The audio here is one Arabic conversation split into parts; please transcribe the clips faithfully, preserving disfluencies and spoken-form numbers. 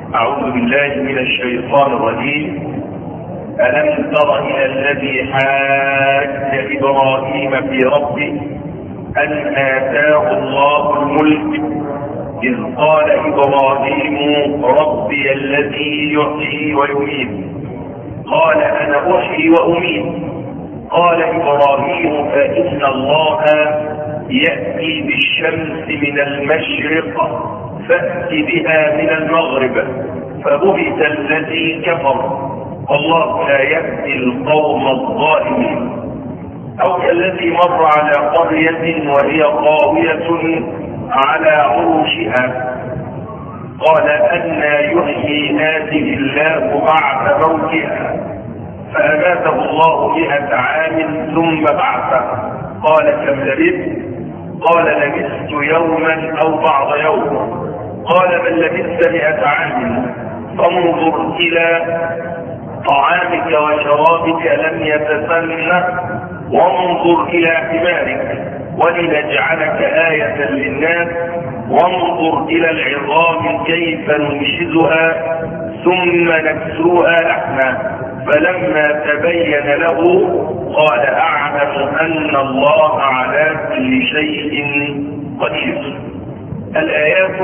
أعوذ بالله من الشيطان الرجيم. ألم تر إلى الذي حاج إبراهيم في ربه أن آتاه الله الملك إذ قال إبراهيم ربي الذي يحيي ويميت قال أنا أحيي وأميت قال إبراهيم فإن الله يأتي بالشمس من المشرق فأت بها من المغرب فبهت الذي كفر والله لا يهدي القوم الظالمين. أو كالذي مر على قرية وهي خاوية على عروشها قال أنى يحيي هذه الله بعد موتها فأماته الله مئة عام ثم بعثه قال كم لبثت قال لبثت يوما أو بعض يوم قال بل لبثت مئة عام فانظر إلى طعامك وشرابك لم يتسنه وانظر إلى حمارك ولنجعلك آية للناس وانظر إلى العظام كيف ننشزها ثم نكسوها لحما فلما تبين له قال أعلم أن الله على كل شيء قدير. الآيات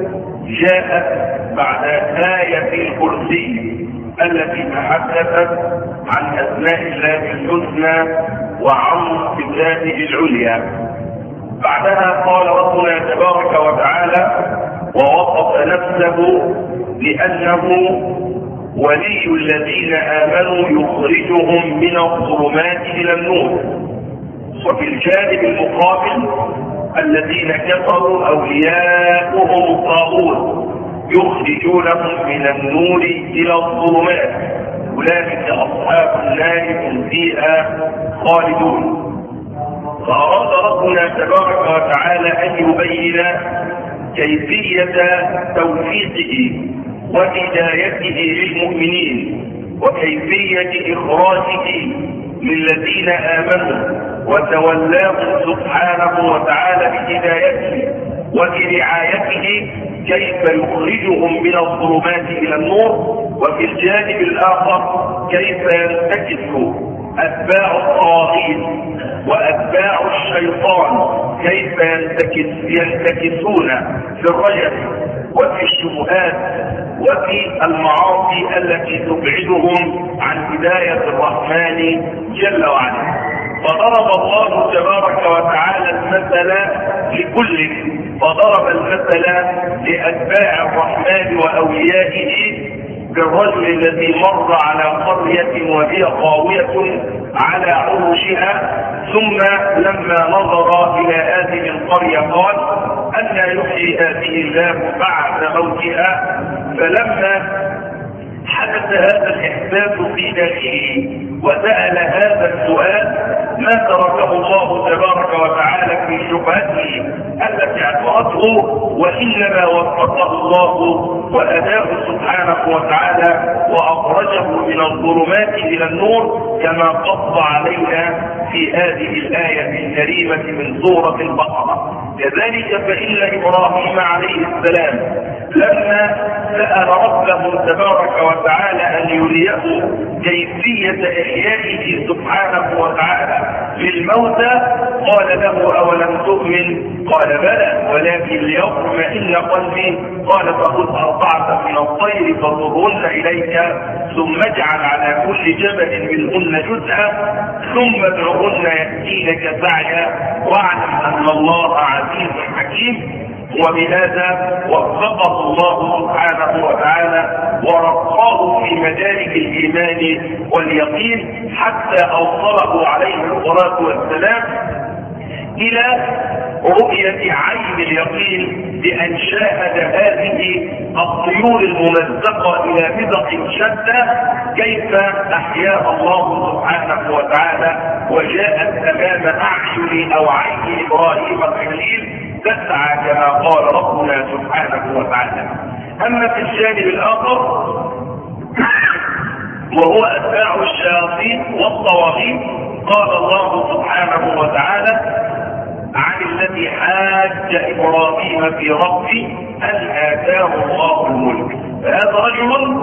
جاءت بعد آية الكرسي التي تحدثت عن أسماء الله الحسنى وعن صفاته العليا. بعدها قال ربنا تبارك وتعالى ووصف نفسه بأنه ولي الذين آمنوا يخرجهم من الظلمات إلى النور. وفي الجانب المقابل الذين كفروا أولياؤهم الطاغوت يخرجونهم من النور إلى الظلمات أولئك أصحاب النار هم فيها خالدون. فأراد ربنا تبارك وتعالى أن يبين كيفية توفيقه وهدايته للمؤمنين وكيفية إخراجه للذين آمنوا وتولاهم سبحانه وتعالى بهدايته وبرعايته كيف يخرجهم من الظلمات إلى النور. وفي الجانب الآخر كيف ينتكس أتباع الطاغين وأتباع الشيطان كيف ينتكس ينتكسون في الرجل وفي الشبهات وفي المعاصي التي تبعدهم عن هداية الرحمن جل وعلا. فضرب الله تبارك وتعالى المثل لكل فضرب المثل لأتباع الرحمن وأوليائه بالرجل الذي مر على قرية وهي خاوية على عروشها ثم لما نظر إلى هذه القرية قال أنى يحيي هذه الله بعد موتها. فلما حدث هذا الإحساس في داخله وسأل هذا السؤال ما تركه الله تبارك وتعالى في شبهته التي اعترته وإنما وفقه الله وأداه سبحانه وتعالى وأخرجه من الظلمات إلى النور كما قص علينا في هذه الآية الكريمة من سورة البقرة. كذلك فإن إبراهيم عليه السلام لما سأل ربه تبارك وتعالى أن يريه كيفية إحيائه سبحانه وتعالى للموتى قال له أولم تؤمن قال بلى ولكن ليطمئن قلبي قال فخذ أربعة من الطير فصرهن إليك ثم اجعل على كل جبل منهن جزءا ثم ادعهن يأتينك سعيا واعلم أن الله عزيز حكيم. وبهذا وفقه الله سبحانه وتعالى ورقاه في مدارك الإيمان واليقين حتى أوصله عليه الصلاة والسلام إلى رؤية عين اليقين بأن شاهد هذه الطيور الممزقة إلى بضع شتى كيف أحياها الله سبحانه وتعالى وجاءت أمام أعين أو عين إبراهيم الخليل تسعى كما قال ربنا سبحانه وتعالى. أما في الجانب الآخر وهو أتباع الشياطين والطواغيت قال الله سبحانه وتعالى عن الذي حاج إبراهيم في ربه أن آتاه الله الملك هذا رجل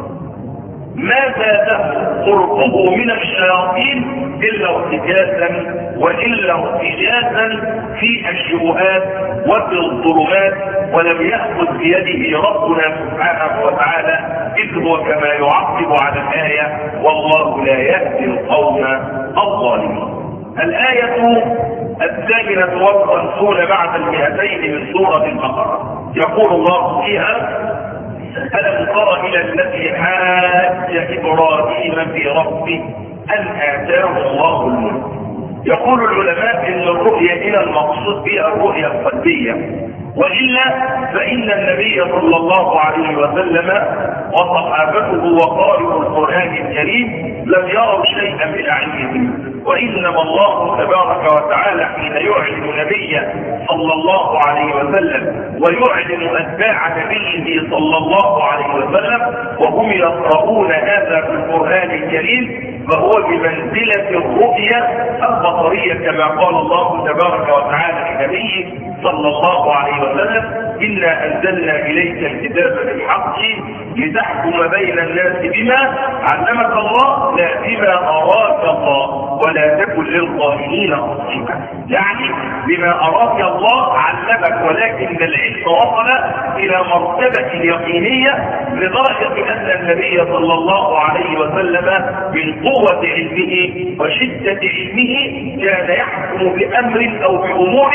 ما زاده قربه من الشياطين الا ارتكاسا والا ارتجازا في الشبهات وفي الظلمات، ولم ياخذ بيده ربنا سبحانه وتعالى، اذ هو كما يعقب على الايه: والله لا يهدي القوم الظالمين. الايه الثامنه والخمسون بعد المئتين من سوره البقره، يقول الله فيها: ألم تر إلى الذي حاج إبراهيم في ربه أن آتاه الله الملك. يقول العلماء إن الرؤية هنا المقصود بها الرؤية القلبية، وإلا فإن النبي صلى الله عليه وسلم وصحابته وقارئ القرآن الكريم لم يروا شيئا بأعينهم، وإنما الله تبارك وتعالى حين يعلن نبيه صلى الله عليه وسلم ويعلن أتباع نبيه صلى الله عليه وسلم وهم يقرؤون هذا في القرآن الكريم، فهو بمنزلة الرؤية البصرية، كما قال الله تبارك وتعالى لنبيه صلى الله عليه وسلم: إنا أنزلنا إليك الكتاب بالحق لتحكم بين الناس بما علمك الله لا بما أراك الله ولا تكن للظالمين خصيما. يعني بما أراك الله علمك، ولكن العلم وصل إلى مرتبة يقينية لدرجة أن النبي صلى الله عليه وسلم من قوة علمه وشدة علمه كان يحكم بأمر أو بأمور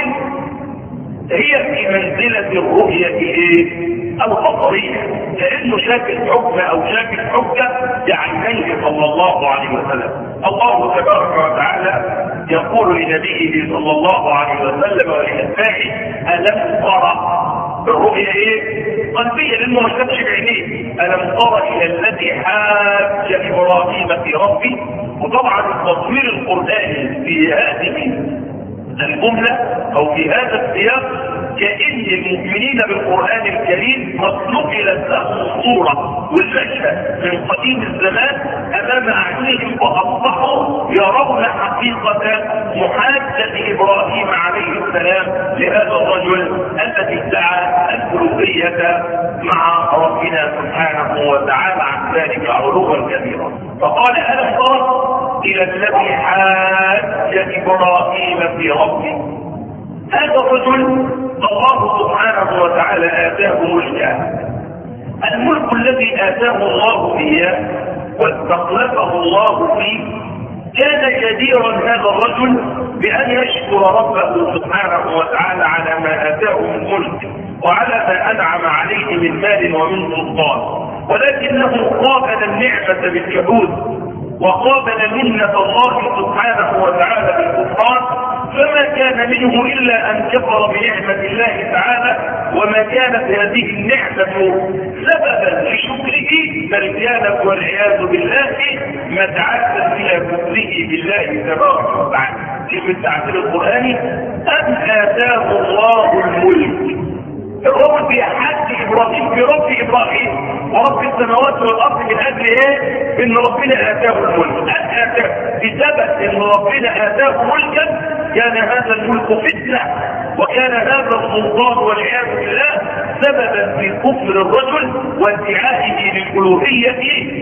هي في منزلة الرؤية البصرية، لأنه شاف الحكم أو شاف الحجة بعينيه صلى الله عليه وسلم. الله تبارك وتعالى يقول لنبيه صلى الله عليه وسلم ولأتباعه: ألم ترى؟ الرؤية ايه؟ قلبية، لأنه ما شافش بعينيه. ألم ترى إلى الذي حاج إبراهيم في ربه؟ وطبعا التصوير القرآني في هذه الجملة أو في هذا السياق كأن المؤمنين بالقرآن الكريم قد نقلت لهم الصورة والمشهد من قديم الزمان أمام أعينهم، وأصبحوا يرون حقيقة محادثة إبراهيم عليه السلام لهذا الرجل الذي ادعى الألوهية مع ربنا سبحانه وتعالى عن ذلك علوا كبيرا. فقال: ألم تر إلى الذي حاج إبراهيم في ربه؟ هذا الرجل الله سبحانه وتعالى آتاه ملكا، الملك الذي آتاه الله إياه واستخلفه الله فيه، كان جديرا هذا الرجل بأن يشكر ربه سبحانه وتعالى على ما آتاه من ملك وعلى ما أنعم عليه من مال ومن سلطان، ولكنه قابل النعمة بالجحود وقابل منة الله سبحانه وتعالى بالكفران، فما كان منه إلا أن كفر بنعمة الله تعالى، وما كانت هذه النعمة سببا لشكره بل كانت والعياذ بالله مدعاة إلى كفره بالله تبارك وتعالى. في التعبير القرآني: أم آتاه الله الملك. الرب بيحاج إبراهيم برب إبراهيم ورب السماوات والأرض من أجل إيه؟ إن ربنا آتاه الملك. آتاه بسبب إن ربنا آتاه ملكا كان هذا الملك فتنة، وكان هذا السلطان والعياذ بالله سببا في كفر الرجل وادعائه للألوهية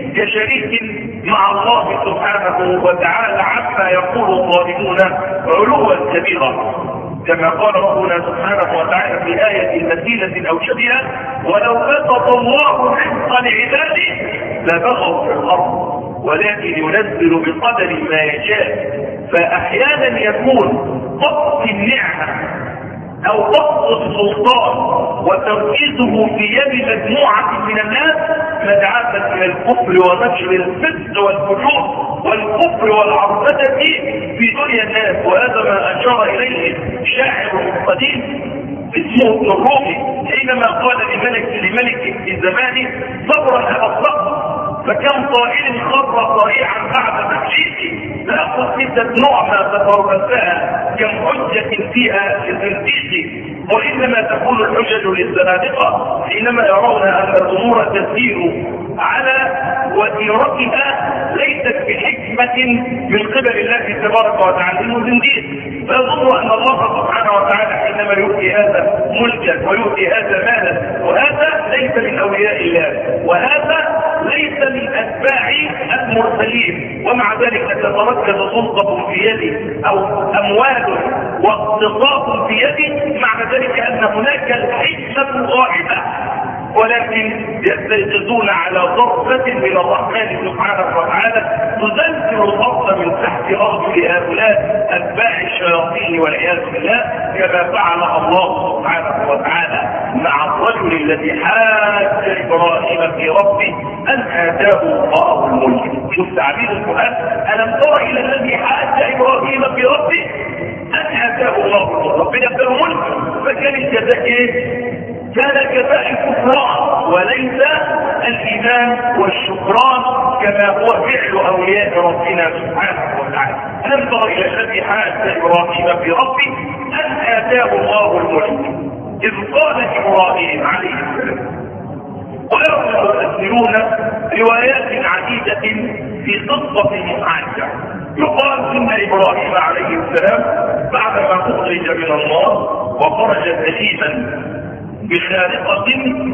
كشريك مع الله سبحانه وتعالى عما يقول الظالمون علوا كبيرا، كما قال ربنا سبحانه وتعالى في آية مثيلة أو شبيهة: ولو بسط الله الرزق لعباده لبغوا في الأرض ولكن ينزل بقدر ما يشاء. فأحيانا يكون ضبط النعمة أو ضبط السلطان وتركيزه في يد مجموعة من الناس مدعاة إلى الكفر ونشر الفسق والفجور والكفر والعربدة في دنيا الناس. وهذا ما أشار إليه شاعر قديم اسمه ابن الرومي حينما قال لملك لملك في زمانه: صبرا على الصبر، فكم طائل خر صريعا بعد تحشيشه، لا قصيدة نعمة تفرقتها كم حجة فيها لتنفيذه. وإنما تكون الحجج للزنادقة حينما يرون أن الأمور تسير على وتيرتها ليست بحكمة من قبل الله تبارك وتعالى، إنه زنديق، فيظن أن الله سبحانه وتعالى حينما يؤتي هذا ملكا ويؤتي هذا مالا وهذا ليس من أولياء اولياء الله، وهذا ليس من اتباع المرسلين. ومع ذلك تتمركز سلطه في يده او اموال واقتصاد في يده، معنى ذلك ان هناك الحكمه غائبه، ولكن يستيقظون على ضربة من الرحمن سبحانه وتعالى تزلزل الأرض من تحت أرض هؤلاء أتباع الشياطين والعياذ بالله، كما فعل الله سبحانه وتعالى مع الرجل الذي حاج إبراهيم في ربه أن آتاه الله الملك. شوف تعبير القرآن: ألم تر إلى الذي حاج إبراهيم في ربه أن آتاه الله الملك. ربنا اداه ملك، فكان الجزاء إيه؟ كان كفاء الكفران وليس الايمان والشكران كما هو فعل اولياء ربنا سبحانه وتعالى. الم تر الى الذي حاج ابراهيم في ربه ان اتاه الله الملك اذ قال ابراهيم عليه السلام. ويروي المفسرون روايات عديده في قصه محاجه. يقال ان ابراهيم عليه السلام بعدما اخرج من النار وخرج سليما بخارقة،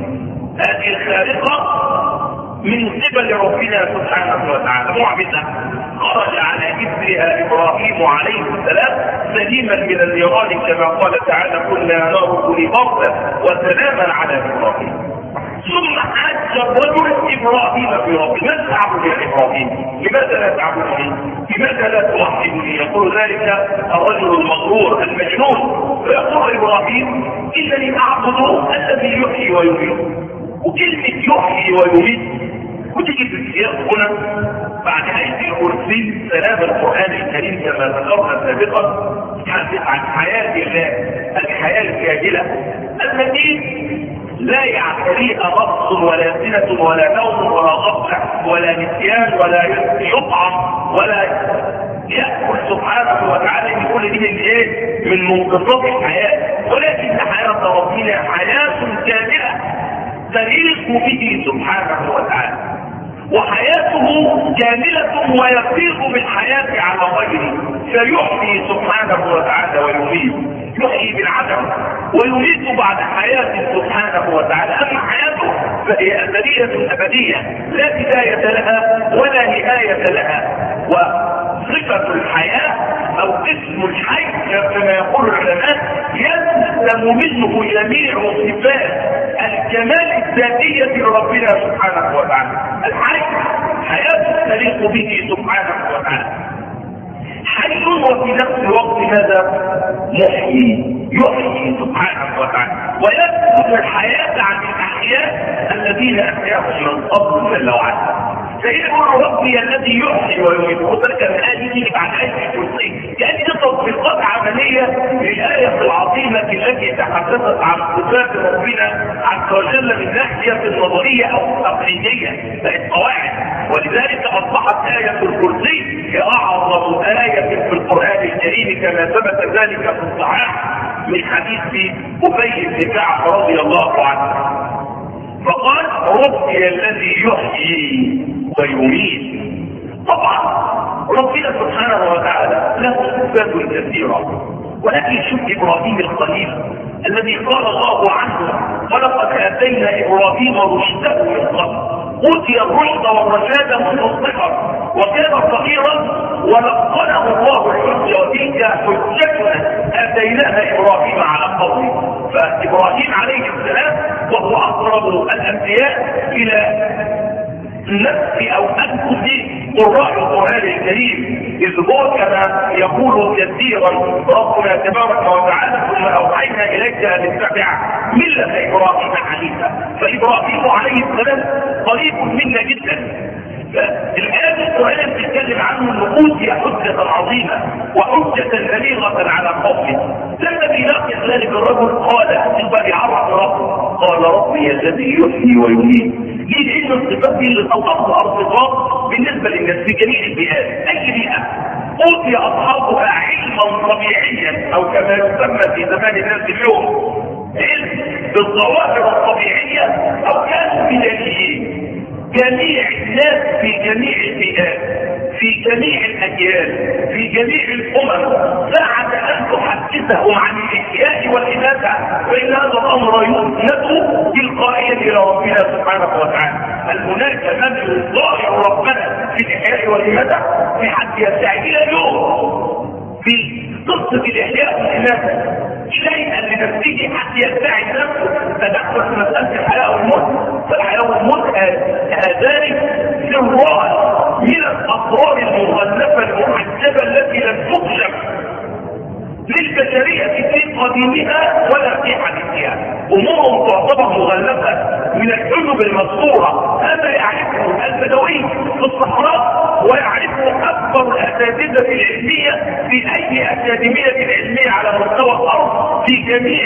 هذه الخارقة من قبل ربنا سبحانه وتعالى معجزة، خرج على اثرها ابراهيم عليه السلام سليما من النيران، كما قال تعالى: قلنا نار كوني بردا وسلاما على ابراهيم. ثم حج الرجل ابراهيم في ربه: من تعبد يا ابراهيم؟ لماذا لا تعبدني؟ لماذا لا توحدني؟ يقول ذلك الرجل المغرور المجنون، فيقول ابراهيم: انني اعبد الذي يحيي ويميت. وكلمه يحيي ويميت وتجي في السياق هنا بعد آية الكرسي سلام القرآن الكريم كما ذكرنا سابقا تحدث عن حياة الله، الحياة الكاملة التي لا يعتريها نقص ولا سنة ولا نوم ولا غفلة ولا نسيان ولا يطعم ولا يأكل سبحانه وتعالى من كل دي من ايه؟ من منقصات الحياة، ولكن حياة ربنا حياة كاملة تليق به سبحانه وتعالى، وحياته كاملة ويفيق بالحياة على غيره، فيحيي سبحانه وتعالى ويميت، يحيي بالعدم ويميت بعد حياته سبحانه وتعالى. أما حياته فهي أزلية أبدية لا بداية لها ولا نهاية لها. وصفة الحياة أو اسم الحي كما يقول العلماء يلزم منه جميع صفات الكمال الذاتية لربنا سبحانه وتعالى. الحي حياة تليق به سبحانه وتعالى، حي وفي نفس الوقت هذا محيي، يحيي سبحانه وتعالى، ويثبت الحياة عن الأحياء الذين أحياهم من قبل جل وعلا. فيقول ربي الذي يحيي ويميت، وذلك الآية دي بعد آية الكرسي، يعني دي تطبيقات عملية للآية العظيمة التي تحدثت عن صفات ربنا عز وجل من ناحية النظرية أو التقليدية، بقت قواعد. ولذلك أصبحت آية الكرسي هي أعظم آية في القرآن الكريم كما ثبت ذلك في الصحاح من حديث أبي بن كعب رضي الله عنه. فقال: ربي الذي يحيي ويميت. طبعا ربنا سبحانه وتعالى له صفات كثيرة، ولكن شوف إبراهيم الخليل الذي قال الله عنه: ولقد آتينا إبراهيم رشده من قبل، أوتي الرشد والرشاد منذ الصغر وكان صغيرا ولقنه الله الحجة، وتلك حجتنا آتيناها إبراهيم على قومه. فإبراهيم عليه السلام وهو أقرب الأنبياء إلى نفس أو أنفس قراء القرآن الكريم، إذ هو كما يقول كثيرا ربنا تبارك وتعالى: ثم أوحينا إليك أن تتبع ملة إبراهيم حنيفا. فإبراهيم عليه السلام قريب منا جدا. فالآية القرآن تتكلم عنه النقود هي حجة عظيمة وحجة بليغة على قومه. لما بيلاقي ذلك الرجل قال يبقى يعرف ربه، قال: ربي الذي يحيي ويميت. ليه؟ لأن الصفات دي اللي طلقها الصفات بالنسبة للناس في جميع البيئات، أي بيئة أوتي أصحابها علما طبيعيا أو كما يسمى في زمان الناس اليوم علم بالظواهر الطبيعية، أو كانوا بدليل. جميع الناس في جميع البيئات في جميع الاجيال في جميع الامم ساعة ان تحدثهم عن الاحياء والاماتة، فان هذا الامر يسند تلقائيا الى ربنا سبحانه وتعالى. هل هناك من يضاهي ربنا في الاحياء والاماتة؟ في حد يدعي الى اليوم في قصة الاحياء والاماتة شيئا لنفسه حتى يدعي نفسه تدخل في مسألة الحياة والموت؟ فالحياة والموت هذان سران من الاسرار المغلفة المحجبة التي لم تكشف للبشرية في قديمها ولا في حديثها، امور تعتبر مغلفة من الحجب المذكورة. هذا يعرفه البدوي في الصحراء ويعرفه اكبر الاساتذة العلمية في اي اكاديمية علمية على مستوى الارض في جميع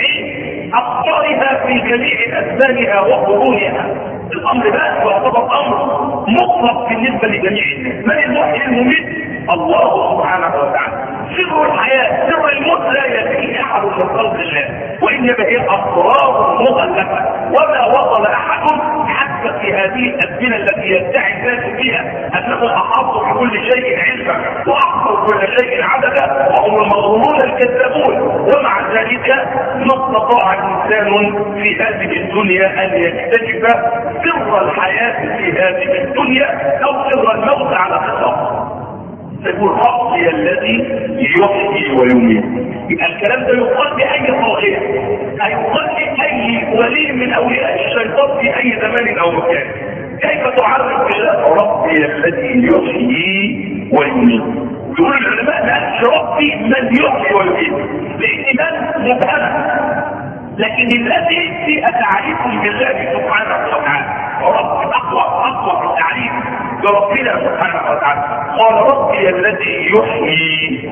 اقطارها في جميع ازمانها وقرونها. الامر ده يعتبر امر مطلق بالنسبة لجميع الناس. من المحيي المميت؟ الله سبحانه وتعالى. سر الحياة سر الموت لا يدريه احد من خلق الله، وانما هي اسرار مغلفة وما وصل احد حتى في هذه الازمنة التي يدعي الناس فيها انهم احاطوا بكل شيء علما واحصوا كل شيء عددا وهم المغرورون الكذابون، ومع ذلك ما استطاع الانسان في هذه الدنيا ان يكتشف سر الحياة في هذه الدنيا او سر الموت على الاطلاق. يقول ربي الذي يحيي ويميت. يبقى الكلام ده يقال باي طاغية، يقال باي ولي من اولياء الشيطان في اي زمان او مكان. كيف تعرف بالله ربي الذي يحيي ويميت؟ يقول العلماء لا ربي من يحيي ويميت لان من مبهمة، لكن الذي في تعريف بالله سبحانه وتعالى رب اقوى اقوى التعريف بربنا سبحانه وتعالى. قال ربي الذي يحيي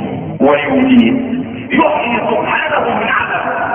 ويميت. يحيي سبحانه من عدم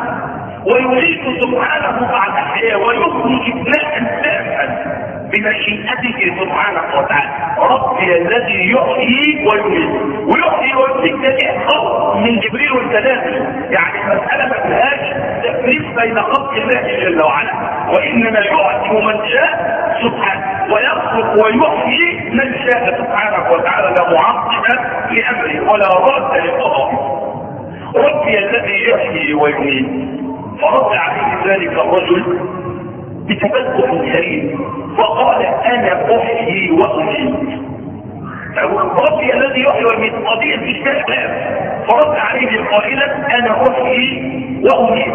ويميت سبحانه بعد حياه ويحيي ابناء تاما بمشيئته سبحانه وتعالى. ربي الذي يحيي ويميت. ويحيي ويميت ده خلق من جبريل والتنازل، يعني المساله ما فيهاش تفريق بين خلق الله جل وعلا، وانما يحيي من شاء سبحانه ويخلق ويحيي من شاء سبحانه وتعالى، لا معقب لامره ولا راد لقضائه. ربي الذي يحيي ويميت. فرد عليه ذلك الرجل بتبسم شديد فقال انا احيي واميت. ربي الذي يحيي ويميت قضيه استحلام، فرد عليه قائلا انا احيي واميت.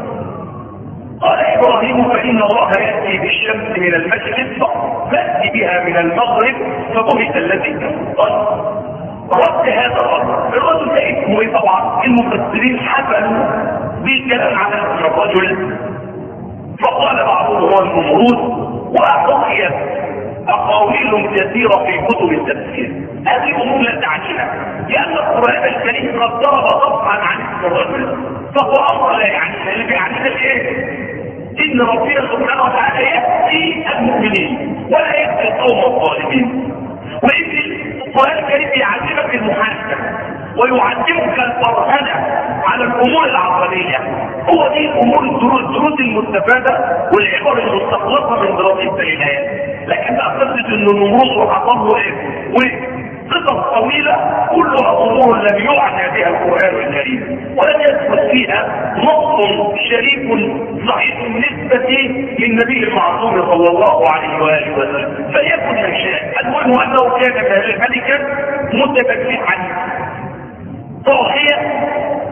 قال ابراهيم فان الله ياتي بالشمس من المشرق فاتي بها من المغرب فبهت الذي كفر. رد هذا الرجل. الرجل ده اسمه ايه؟ طبعا المفسرين حفلوا بالكلام على اسم الرجل، فقال بعضهم هو النمرود، وحكيت اقاويل كثيره في كتب التفسير. هذه امور لا تعنينا لان القران الكريم قد ضرب طبعا عن اسم الرجل، فهو امر لا يعنينا. اللي بيعنينا ايه؟ ان ربنا سبحانه وتعالى ياتي المؤمنين ولا ياتي القوم الظالمين، وان القران الكريم يعلمك المحاسبه ويعلمك البرهنه على الامور العقليه. هو دي الامور الدروس المستفاده والعبر المستخلصه من دراسه الايات. لكن اعتقد ان النمرود وحصل ايه وقصص طويله كلها امور لم يعنى بها القران الكريم ولم يثبت فيها نص شريف صحيح بالنسبه للنبي المعصوم صلى الله عليه واله وسلم. فيكن من شاء. المهم انه كان ملكا متبجحا طاغية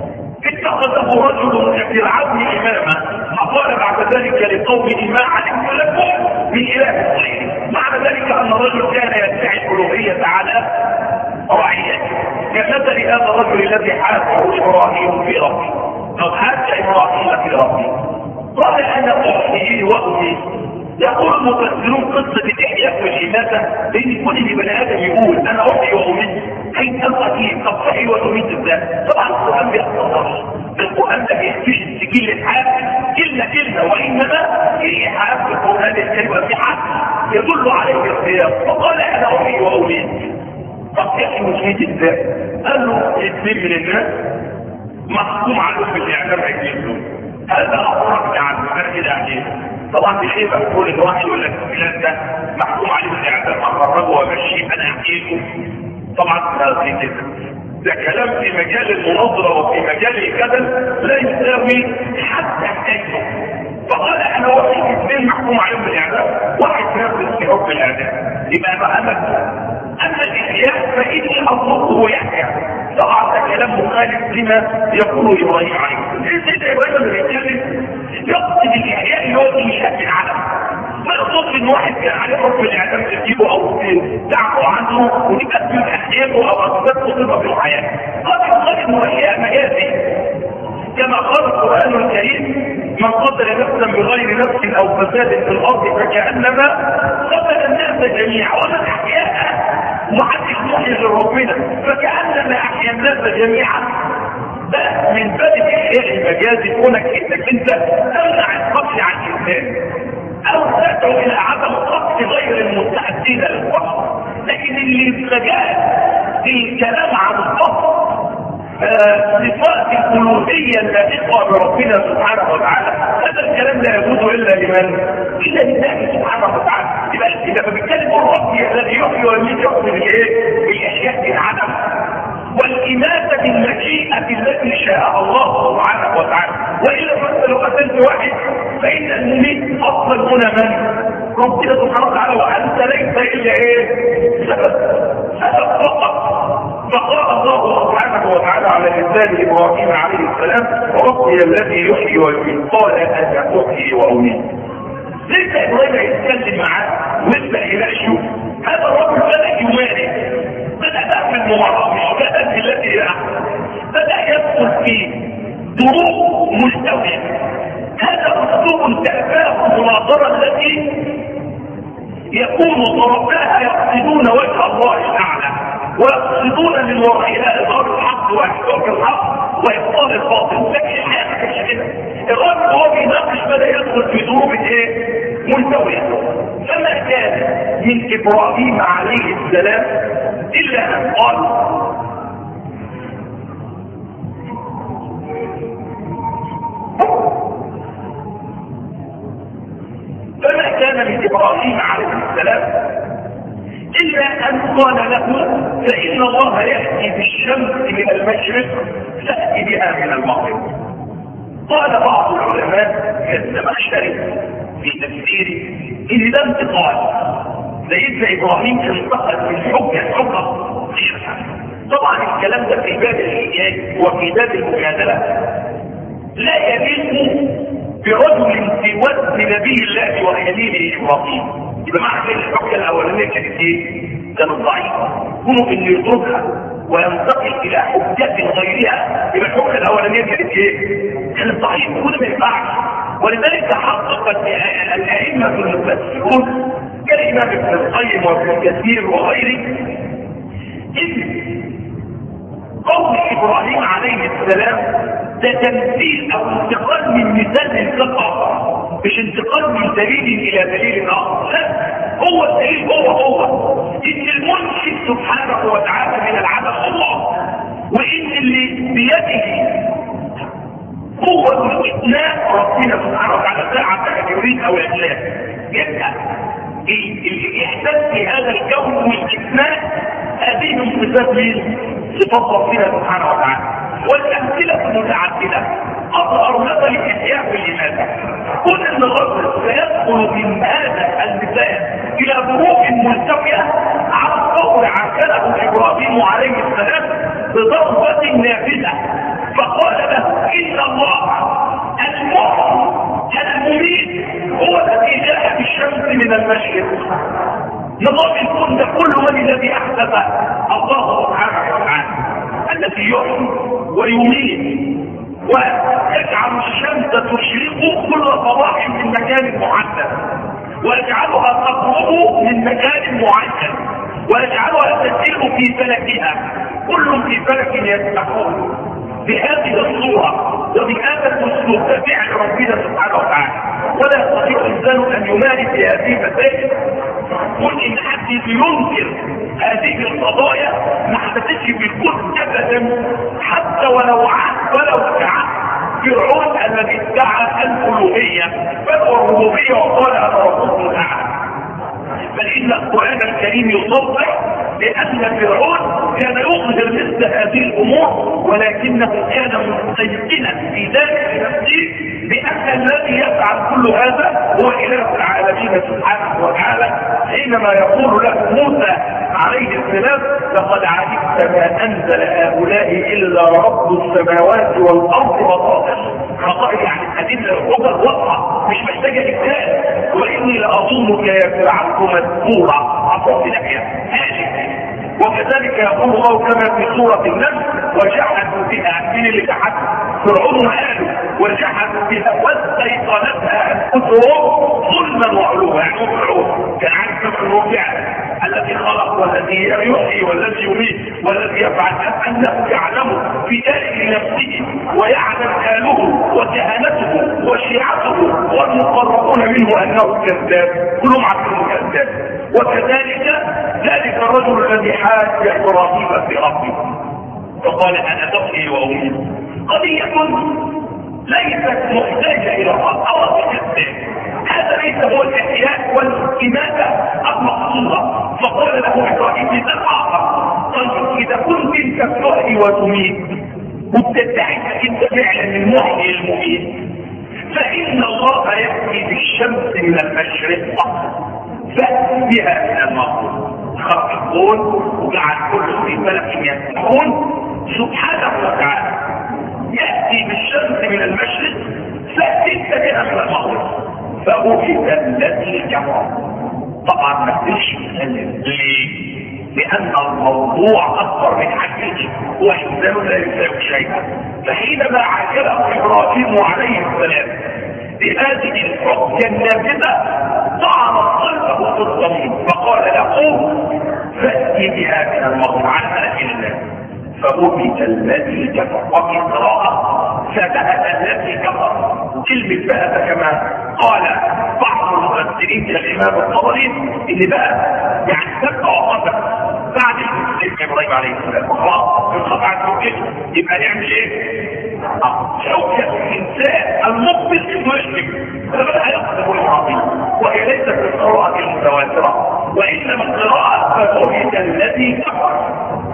اتخذه رجل كفرعون اماما فقال بعد ذلك لقومه ما علمت لكم من اله غيري. معنى ذلك ان الرجل كان يدعي الالوهيه على رعيته كمثل هذا الرجل الذي حاجه ابراهيم في ربه او حاج ابراهيم في ربه قال انا احيي واميت. يقول المفسرون قصه الاحياء والاماته بين كل بني ادم يقول انا احيي واميت حيث القتيل طب احيي واميت ازاي؟ طبعا القران بيختصر. القران ده بيحكيش السجل الحاكم كلمه كلمه، وانما في حاكم في القران الكريم في حاكم يدل عليه السياق. فقال انا احيي واميت. طب احيي واميت ازاي؟ قال له اثنين من الناس محكوم عليهم بالاعدام عجلهم، هذا امرك عنه انا كده عليه. طبعا بشيء مقبول ان واحد يقول لك الكلام ده محكوم عليه بالاعدام اخرجه وامشيه انا احكيله. طبعا ده كلام في مجال المناظره وفي مجال الجدل لا يساوي حتى حكايته. فقال انا واحد اثنين محكوم عليهم بالاعدام، واحد نفذ في حكم الاعدام، يبقى بقى اما الاحياء فاني اطلقه يحيى. طبعا ده كلام مخالف لما يقوله ابراهيم عليه السلام. سيدنا ابراهيم اللي بيتكلم يقصد الاحياء اللي هو انشاء العالم، ما يقصدش ان واحد كان عليه حكم الاعدام تجيبه او تعفو عنه وتكتب احياءه او اسباب تصيبه في الحياه. قد يقال انه احياء مجازي كما قال القرآن الكريم: من قتل نفسا بغير نفس او فساد في الارض فكأنما قتل الناس جميعا. ومن احياها ومحدش محيي لربنا فكأنما احيا الناس جميعا. ده من باب الاحياء المجازي، كونك انك انت تمنع القتل عن الانسان او تدعو الى عدم قتل غير المستعدين للقتل. لكن اللي استجاب الكلام عن القتل صفات الألوهية اللائقة بربنا سبحانه وتعالى، هذا الكلام لا يجوز إلا لمن؟ إلا لله سبحانه وتعالى. يبقى إذا بنتكلم الرب الذي يحيي ويميت يحيي بالإيه؟ بالأشياء بالعدم، والإماتة بالمشيئة التي شاء الله سبحانه وتعالى. وإلا فأنت لو قتلت واحد فإن المميت أصلا هنا من؟ ربنا سبحانه وتعالى، وأنت ليس إلا إيه؟ سبب سبب فقط. فقال الله سبحانه وتعالى على لسان ابراهيم عليه السلام: ربي الذي يحيي ويميت قال انا احيي واميت. لسه ابراهيم يتكلم معاه ويبدا يناقشه. هذا الرجل بدا يمارس، بدا في الممارسه، مش بدا في التي هي احسن، بدا يدخل في ظروف مستويه. هذا اسلوب تأباه المناظره التي يكون طرفاها يقصدون وجه الله الاعلى، ويقصدون من ورائها اظهار الحق واحقاق الحق وابطال الباطل. لكن الحياه ما كانش كده. الراجل وهو بيناقش بدا يدخل في ظروف ايه؟ ملتويه. فما كان من ابراهيم عليه السلام الا ان قال: فما كان من ابراهيم عليه السلام إلا أن قال له: فإن الله يأتي بالشمس من المشرق تأتي بها من المغرب. قال بعض العلماء كالزمخشري في تفسيره إن ده انتقال. سيدنا إبراهيم انتقل من حجة حجة. طبعا الكلام ده في باب الحجاج وفي باب المجادلة لا يليق برجل في وزن نبي الله وخليله إبراهيم. يبقى معنى الحجه الاولانيه كانت ايه؟ كانت ضعيفه. كونه انه يتركها وينتقل الى حجه غيرها، يبقى الحجه الاولانيه كانت ايه؟ كانت ضعيفه. كونه ما ينفعش. ولذلك حققت الائمه المفسرون كالامام ابن القيم وابن كثير وغيره ان قول ابراهيم عليه السلام ده تمثيل او انتقال من مثال لمثال اخر، مش انتقال من دليل الى دليل اخر. لا، هو الدليل هو هو ان المنشئ سبحانه وتعالى من العدم الله، وان اللي بيده قوه الاثناء ربنا سبحانه وتعالى ساعه يريد او يشاء. يبقى الاحساس في هذا الكون والاثناء هذه من صفات مين؟ صفات ربنا سبحانه وتعالى. والامثله متعدده. اظهر مثل الاحياء والاماته. كل ان الرجل سيدخل من هذا المثال الى ظروف ملتويه على القول عكله ابراهيم عليه السلام بضربه نافذه، فقال له: ان الله المحيي المميت هو الذي جاء بالشمس من المشرق. نظام الكون ده كله من الذي احدث الله سبحانه وتعالى، الذي يحيي ويميت ويجعل الشمس تشرق كل صباح من مكان محدد، ويجعلها تغرب من مكان معين، ويجعلها تسير في فلكها، كل في فلك يسبحون. بهذه الصورة وبهذا الاسلوب ده فعل ربنا سبحانه وتعالى. ولا يستطيع الانسان ان يمارس هذه المسائل. قل ان حد ينكر هذه القضايا ما حدثتش في الكون ابدا، حتى ولو عاد ولو كعب فرعون الذي ادعى الالوهيه فهو الربوبيه وقال انا ربكم الاعلى. بل ان القران الكريم يصرح لان فرعون كان يظهر مثل هذه الامور ولكنه كان مستيقنا في ذلك نفسه بان الذي يفعل كل هذا هو اله العالمين سبحانه وتعالى. حينما يقول له موسى عليه السلام لقد علمت ما انزل هؤلاء الا رب السماوات والارض بصائر. بصائر يعني ادله الخبر واضحه مش محتاجه اجتهاد. واني لاظنك يا فرعون مذكورا اصلا لك وكذلك يقول الله كما في سوره النمل وجحدوا بها من اللي جحد فرعون وقالوا وجحدوا بها واستيقنتها انفسهم ظلما وعلوا. يعني هو فرعون كان عارف كما الربع الذي خلق والذي يحيي والذي يميت والذي يفعل انه يعلم في داخل نفسه ويعلم حاله وكهنته وشيعته والمقربون منه انه كذاب كلهم عارفين كذاب. وكذلك ذلك الرجل الذي حاج ابراهيم في ربه فقال انا تقي وامي قضيه ليست محتاجه الى الله او كذاب. هذا ليس هو الاحياء والاماته المقصوده. فقال له ابراهيم اذا اخر طيب اذا كنت انت تحيي وتميت وبتدعي انت فعلا المحيي المميت فان الله ياتي بالشمس من المشرق فأتي بها من المغرب. خلق الكون وجعل كل في فلك يسبحون سبحانه وتعالى ياتي بالشمس من المشرق فأتي بها من المغرب فأوجد الذي كفر. طبعا ما تقدرش تسلم ليه؟ لأن الموضوع أكبر من حجته وإنسان لا يساوي شيئا. فحينما عجله إبراهيم عليه السلام بهذه الحجة النافذة طعنت قلبه في الضمير فقال له فأتي بها من المغرب عن ملك الله فأوجد الذي كفر. وفي قراءة فبهت الذي كفر. كلمة بهت كما قال بعض المفسرين كالإمام الطبري اللي بقى يعني تبقى وقفت بعد الإسلام إبراهيم عليه السلام خلاص انقطع التوكيد يبقى يعمل ايه؟ شوكة الإنسان المقبل المسلم فبدأ يقصد العظيم وهي ليست القراءة المتواترة وإنما القراءة فأوجد الذي كفر.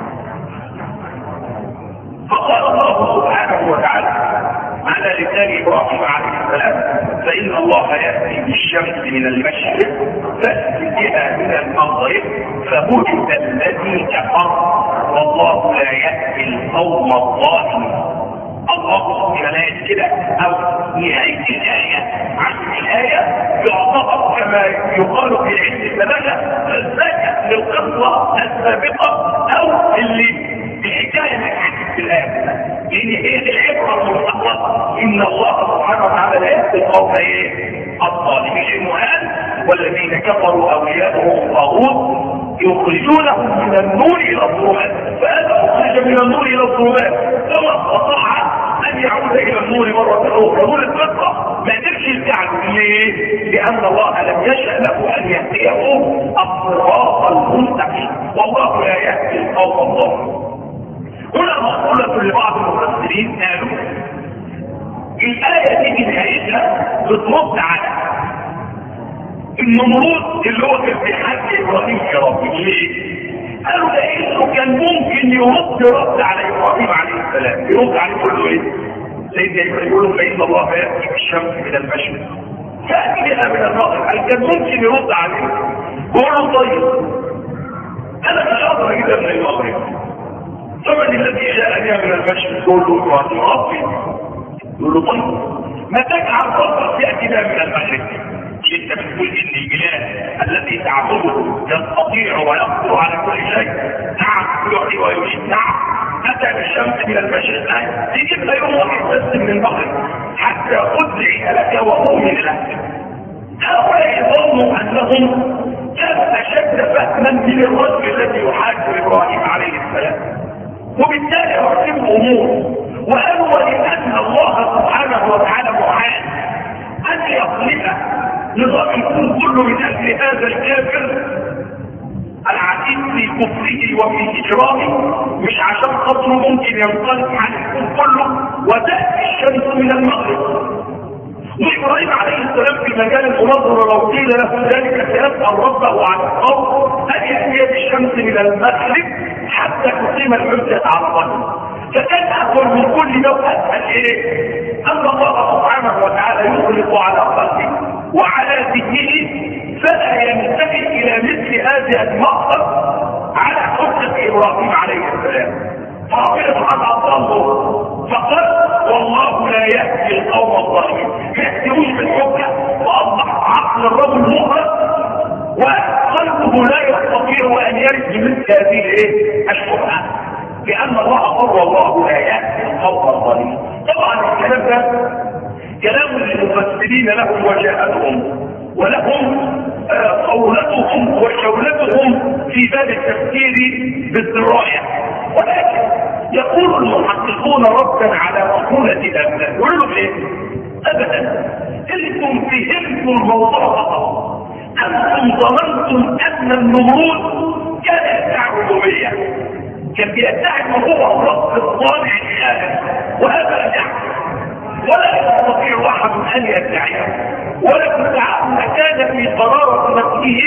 فقال الله سبحانه وتعالى على لسان ابراهيم عليه السلام فان الله ياتي بالشمس من المشرق فاتي بها من المغرب فبهت الذي كفر والله لا ياتي القوم الظالمين. الله سبحانه كده او نهايه الايه عن الايه يعتبر كما يقال في علم البلاغه فزاكه للقصه السابقه او اللي الحكايه اللي حكت في الايه لان هي العبره المستقبله ان الله سبحانه وتعالى لا يهدي القوم ايه الظالمين. المؤمن والذين كفروا اولياءهم الطاغوت يخرجونهم من النور الى الظلمات فهذا مخرج من النور الى الظلمات فما استطاع ان يعود الى النور مره اخرى. نور الفطره ما قدرش يرجع ليه؟ لان الله لم يشاء له ان يهديه الصراط المستقيم والله لا يهدي القوم الظالمين. هنا مقولة لبعض المفسرين قالوا الآية دي نهايتها بترد على النمرود اللي هو كان في حج إبراهيم في ربه. ليه؟ قالوا ده إنه كان ممكن يرد رد على إبراهيم عليه السلام يرد عليه كله إيه؟ سيدنا إبراهيم يقول له فإن الله يأتي بالشمس من المشرق فأتي بها من المغرب. قال كان ممكن يرد عليه يقول له طيب أنا مش هقدر أجيبها من المغرب فمن الذي جاءني من المشرق يقول له ابراهيم ربي يقول له طيب ما تجعل ربك ياتي بها من المشرق. انت بتقول ان الاله الذي تعبده يستطيع ويقدر على كل شيء نعم يحيي ويميت نعم اتى بالشمس من المشرق تجيب لا يوم واحد بس من المغرب حتى ادعي لك واؤمن لك. هؤلاء ظنوا انهم كانوا اشد فهما من الرجل الذي يحاج ابراهيم عليه السلام وبالتالي رتبوا امور وقالوا ولان الله سبحانه وتعالى معان ان يخلق نظام الكون كله من اجل هذا الكافر العديد في كفره وفي اجرامه مش عشان خاطره ممكن ينطلق عن الكون كله وتاتي الشمس من المغرب. وابراهيم عليه السلام في مجال المناظره لو قيل له ذلك سيسال ربه عن القول ان ياتي الشمس من المغرب حتى تقيم الحجة على الرجل. فكان أفضل من كل ده أسهل إيه؟ أن الله سبحانه وتعالى يغلق على قلبه وعلى ذهنه فلا ينتهي إلى مثل هذه المقصد على حجة إبراهيم عليه السلام. فربنا سبحانه أضله فقال والله لا يهدي القوم الظالمين. ما يهديوش بالحجة وأصبح عقل الرجل مغرق وقلبه لا يستطيع أن يرد مثل هذه الايه؟ الشبهة، لأن الله قال والله لا يهدي القوم الظالمين. طبعا الكلام ده كلام للمفسرين لهم وجاءتهم ولهم قولتهم وشولتهم في باب التفكير بالدراية، ولكن يقول المحققون ردا على مقولة الأبناء يقولوا ايه؟ أبدا انتم فهمتم الموضوع خطأ. أنتم ظننتم أن النمرود كان يدعي الربوبية، كان بيدعي أنه هو الرب الصالح الخالق، وهذا لا يحدث ولا يستطيع أحد أن يدعيه، ولكن تعالى كان في قرارة نفسه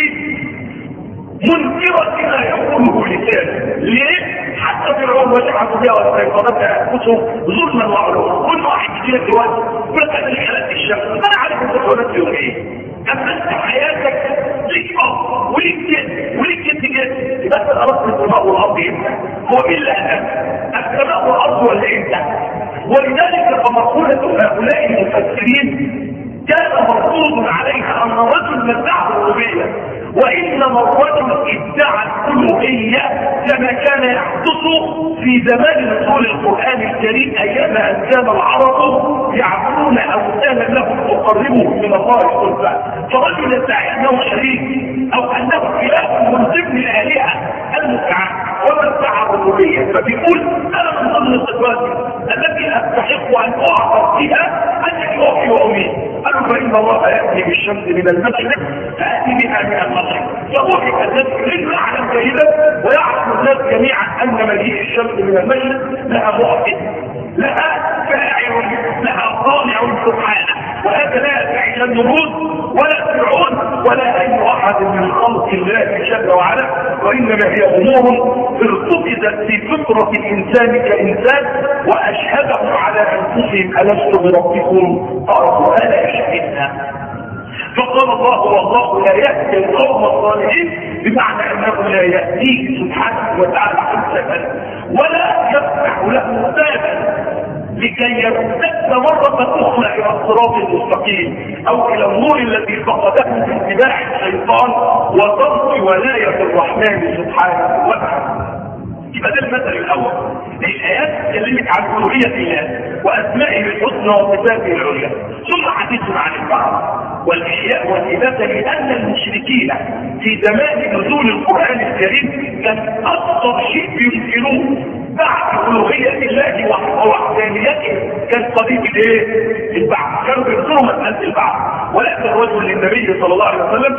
منكرة ما يقوله لسانه. ليه؟ حتى فرعون وجعلوا بها واستيقظتها انفسهم ظلما وعلوا. كل واحد كتير دلوقتي يقول لك انا حلقت الشمس، انا عارف انت اتولدت يوم ايه؟ اما انت حياتك ليك اب وليك جد وليك جد جد، يبقى انت اردت السماء والارض انت. هو مين اللي انا؟ السماء والارض ولا انت؟ ولذلك فمقولة هؤلاء المفسرين كان مفروض عليها ان الرجل من ادعى الربوبية، وانما الرجل ادعى الالوهية كما كان يحدث في زمان نزول القرآن الكريم ايام ان كان العرب يعبدون اوثانا لهم تقربهم من الله سبحانه. فرجل يدعي انه شريك او انه اله من ضمن الالهه المتعه ومن ادعى الربوبيه، فبيقول انا من ضمن الصفات التي استحق ان اعبد بها انك اوحي واميت. قالوا فان الله ياتي بالشمس من المشرق فاتي بها من المغرب، فوحي الناس كلنا يعلم جيدا ويعلم الناس جميعا ان مجيء الشمس من المشرق لها مؤكد، لها فاعل، لها صانع سبحانه، وهذا لا يدعي لا النمرود ولا فرعون ولا اي احد من خلق الله جل وعلا، وانما هي امور ارتكزت في فطره الانسان كانسان واشهدهم على انفسهم الست بربكم قالوا الا شهدنا. فقال الله والله لا يهدي القوم الظالمين، بمعنى انه لا يهديه سبحانه وتعالى حجة ولا يفتح له بابا لكي يرتد مرة أخرى إلى الصراط المستقيم أو إلى النور الذي فقده في اتباع الشيطان وترك ولاية الرحمن سبحانه وتعالى. يبقى ده المثل الأول. الآيات تكلمت عن ألوهية الله وأسمائه الحسنى وصفاته العليا، ثم حديث عن البعض والإحياء والإبادة، لأن المشركين في زمان نزول القرآن الكريم كان أكثر شيء ينكروه بعد ألوهية الله ووحدانيته كان قضية الايه؟ البعث. كانوا بينكروا مسألة البعث، ولكن الرجل للنبي صلى الله عليه وسلم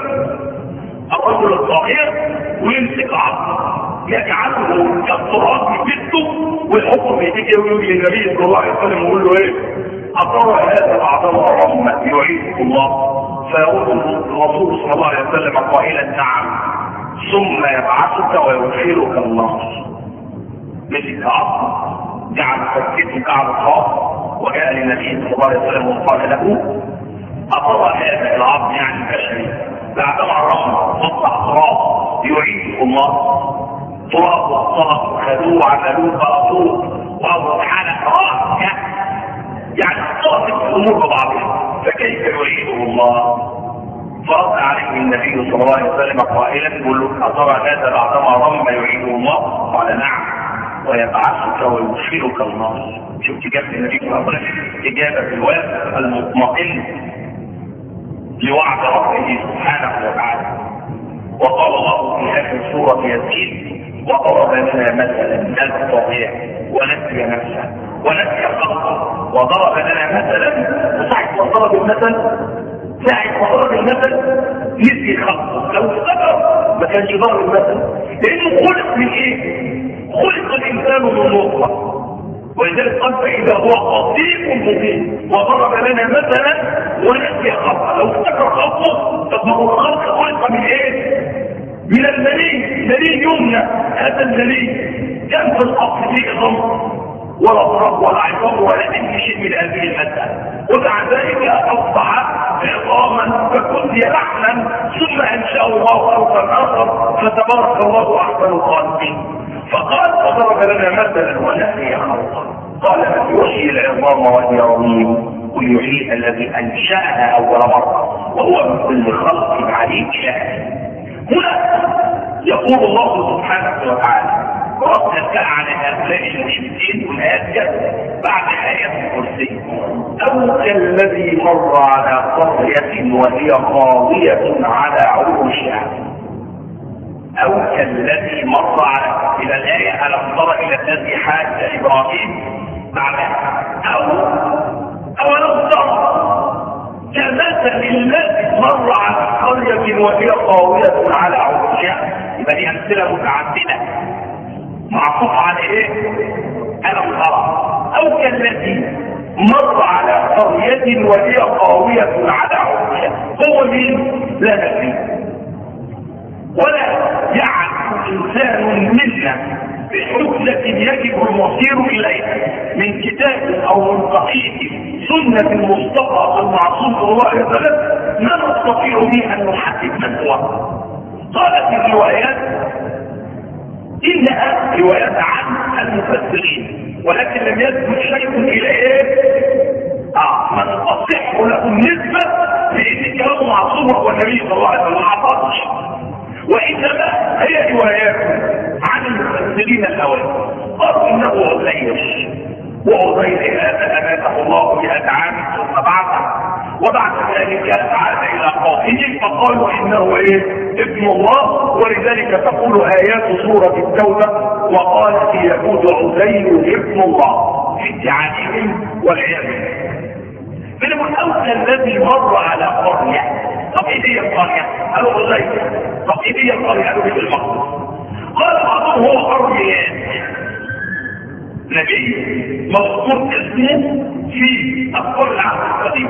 الرجل الصغير ويمسك عصا يجعله كالتراب في بيته والحكم يجي يقول للنبي صلى الله عليه وسلم ويقول له ايه؟ أترى هذا بعضما رحمة يعيده الله؟ فيقول الرسول صلى الله عليه وسلم قائلا نعم، ثم يبعثك ويدخلك النار. مسك عصا جعل فكته كعب الخاص وجاء للنبي صلى الله عليه وسلم وقال له أترى هذا العظم يعني البشري بعدما رحمة وطلع تراب يعيده الله؟ تراب والطلق خذوه وعملوه فأطوه وهو سبحانه تراب يعني اختلطت الامور ببعضها، فكيف يعيده الله؟ فرد عليه النبي صلى الله عليه وسلم قائلا يقول له اترى هذا بعدما رم يعيده الله؟ قال نعم، ويبعثك ويدخلك النار. شفت اجابه النبي صلى الله عليه وسلم؟ اجابه الوافق المطمئن لوعد ربه سبحانه وتعالى. وقال الله في اخر سوره ياسين وضرب لنا مثلا لا تستطيع ونسي نفسه ونسي خلقه وضرب لنا مثلا، وساعة ما ضرب المثل ساعة ما ضرب المثل نسي خلقه. لو افتكر ما كانش ضرب المثل، لانه خلق من ايه؟ خلق الانسان من نطفة، ولذلك قال فاذا هو قصير مبين وضرب لنا مثلا ونسي خلقه. لو افتكر خلقه طب ما هو الخلق خلق من ايه؟ من المني دليل دليل يمنى. هذا الدليل كان في الاصل فيه ضم ولا ضرب ولا عقاب ولا اي شيء من هذه الماده، ومع ذلك اصبح عظاما فكنت لحما ثم انشا الله خلقا اخر فتبارك الله احسن الخالقين. فقال وضرب لنا مثلا ونسي خلقا قال من يحيي العظام وهي رميم قل يحييها الذي انشاها اول مره وهو من كل خلق عليم شاهد. هنا يقول الله سبحانه وتعالى ردا على هؤلاء المشركين والايات بعد ايات الكرسي او كالذي مر على قريه وهي خاويه على عروشها او كالذي مر على الى الايه الم تر الى الذي حاج ابراهيم بعدها او اولم تر كمثل الذي مر على قريه وهي خاويه على عروشها. يبقى دي امثله متعدده معطوف على ايه؟ الم ترى او كالذي مر على قريه وهي خاويه على عروشها. هو مين؟ لا ندري ولا يعرف انسان منا بحجه يجب المصير اليها من كتاب او من صحيح سنه المصطفى المعصوم صلى الله عليه وسلم ما نستطيع به ان نحدد من هو. قالت الروايات انها روايات عن المفسرين ولكن لم يثبت شيء الى ايه؟ اه من تصح له النسبه لان كلام معصوم هو النبي صلى الله عليه وسلم ما عطاش، وانما هي روايات عن المفسرين الاوائل. قالوا انه عزير وعزير هذا اماته الله مئة عام ثم بعثه وبعد ذلك عاد الى قومه فقالوا انه ايه؟ ابن الله. ولذلك تقول ايات سوره التوبه وقالت اليهود عزير ابن الله في ادعائهم والعياذ بالله. من اوسى الذي مر على قريه. طب ايه هي القريه؟ قالوا عزير. طب ايه هي القريه؟ قالوا بيت المقدس. قال بعضهم هو قريان نبي مذكور اسمه في اخبار العهد القديم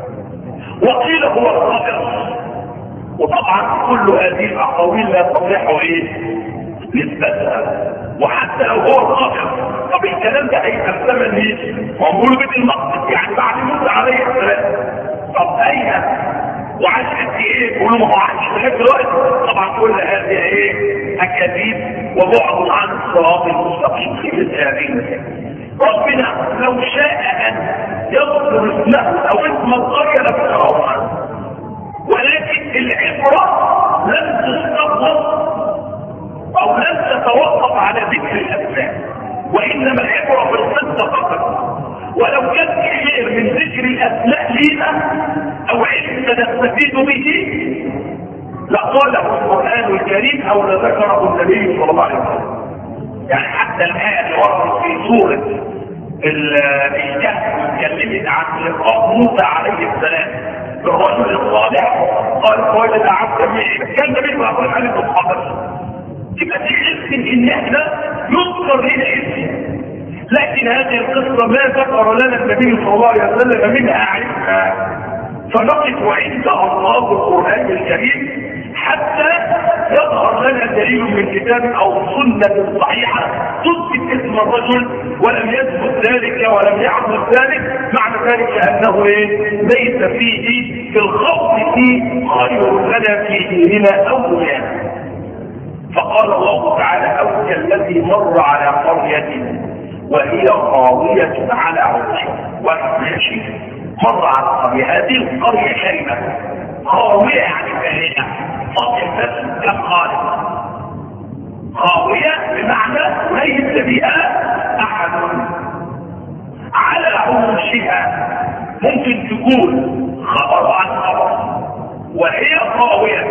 وقيل هو القادر. وطبعا كل هذه الاقاويل لا تصح ايه نسبتها، وحتى لو هو القادر طب الكلام ده هيبقى في زمن ايه؟ وقولوا بيت المقدس يعني بعد موسى عليه السلام. طب اين وعاش قد ايه؟ يقولوا ما هو عاش لغايه دلوقتي. طبعا كل هذه ايه؟ اكاذيب وبعد عن الصراط المستقيم في مثل هذه المسائل. ربنا لو شاء ان يذكر اسمه او اسم القريه لذكره عنه، ولكن العبره لم تستقبل او لم تتوقف على ذكر الاسماء، وانما العبره بالقصه فقط. ولو كان في خير من ذكر الاسماء لنا او علم نستفيد به لقاله القران الكريم او لذكره النبي صلى الله عليه وسلم. يعني حتى الايه اللي وردت في سوره الكهف اتكلمت عن لقاء موسى عليه السلام بالرجل الصالح قال وجد عبدا من كان النبي صلى الله عليه وسلم الخبر. تبقى تحس ان احنا يذكر لنا اسم، لكن هذه القصه ما ذكر لنا النبي صلى الله عليه وسلم منها علمها، فنقف عند الله القران الكريم حتى يظهر لنا دليل من كتاب او سنه صحيحه تثبت اسم الرجل ولم يثبت ذلك ولم يحدث ذلك. معنى ذلك انه ايه؟ ليس فيه في الخوض فيه خير لنا في ديننا او دنيانا. فقال الله تعالى او كالذي مر على قريه وهي خاويه على عروشها. وماشي مر على قريه، هذه القريه كلمه خاويه يعني فاهمه فاضيه كم خالق. خاويه بمعنى ليس بها احد على عروشها. ممكن تكون خبر عن خبر وهي خاويه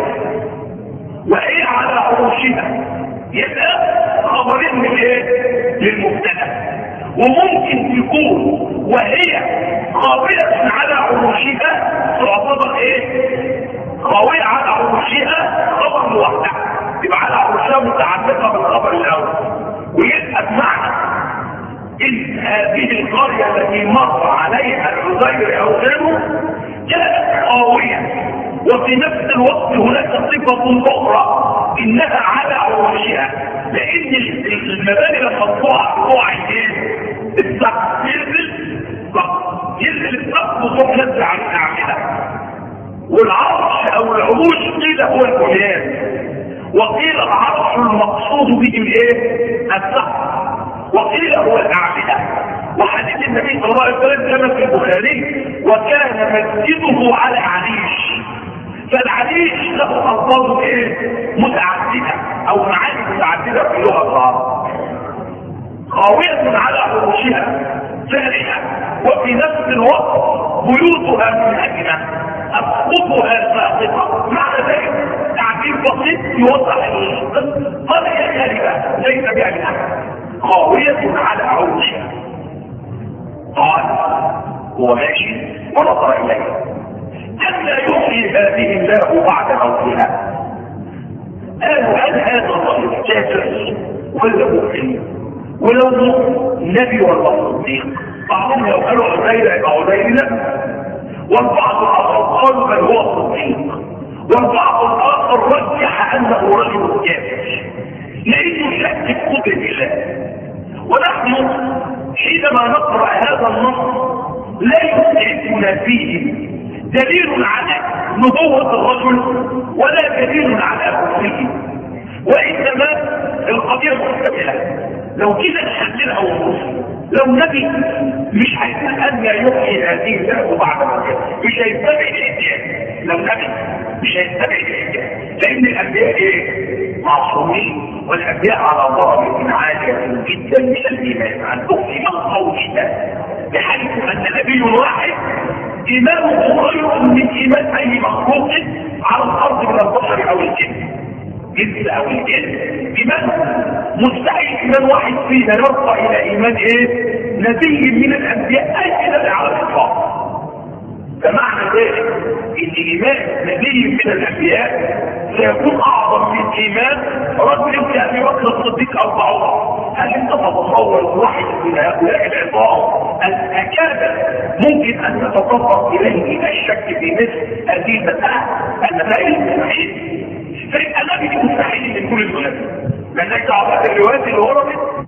وهي على عروشها، يبقى خبرين من ايه؟ للمبتدا. وممكن تكون وهي خاوية على عروشها تعتبر ايه؟ خاوية على عروشها خبر موحد، يبقى على عروشها متعلقة بالخبر الاول. ويبقى بمعنى ان هذه القرية التي مر عليها العزير او غيره كانت خاوية، وفي نفس الوقت هناك صفة اخرى انها على عروشها، لان المباني لما تقع تقع ايه؟ السقف ينزل ينزل السقف وتروح نزل على الاعمده. والعرش او العروش قيل هو البنيان، وقيل العرش المقصود به الايه؟ السقف، وقيل هو الاعمده. وحديث النبي صلى الله عليه وسلم كما في البخاري: وكان مسجده على عريش. فالعريش له الفاظ ايه؟ متعدده او معاني متعدده في لغه العرب. خاويه على عروشها سارحه، وفي نفس الوقت بيوتها منهدمه، اسقفها ساقطه. معنى ذلك تعبير بسيط يوضح قضيه كاذبه ليس بها من احد. خاويه على عروشها. قال هو ماشي ونظر اليه: ألا يحيي هذه الله بعد موتها؟ قالوا: هل هذا الرجل كافر ولا مؤمن؟ ولو نبي ولا صديق؟ بعضهم لو قالوا عزير يبقى عزير لا، والبعض الاخر قالوا بل هو صديق، والبعض الاخر رجح انه رجل كافر لانه شك في قدره الله. ونحن حينما نقرا هذا النص لا يسعدنا فيه دليل على نبوة الرجل ولا دليل على كفره، وإنما القضية مختلفة. لو كده نحللها ونص، لو نبي مش هيسأل أن يحيي هذه الله بعد موته، مش هيتبع الإنسان. لو نبي مش هيتبع الإنسان، لأن الأنبياء إيه؟ معصومين، والأنبياء على درجة عالية جدا من الإيمان عندهم إيمان قوي بحيث أن نبي واحد إيمانه خير من إيمان أي مخلوق على الأرض من البشر أو الجن، جنس أو الجن. إيمان مستحيل إيمان واحد فينا يرفع إلى إيمان إيه؟ نبي من الأنبياء أي نبي على الإطلاق. فمعنى ذلك إن إيمان نبي من الأنبياء سيكون أعظم من إيمان رجل كأبي بكر الصديق أو بعض. هل أنت تتصور واحد من هؤلاء العظام أن أكاد ممكن أن تتطرق إليه الشك في مثل هذه المسألة؟ المسائل مستحيل. فإن النبي مستحيل من كل الناس، لأنك تعرف الروايات اللي وردت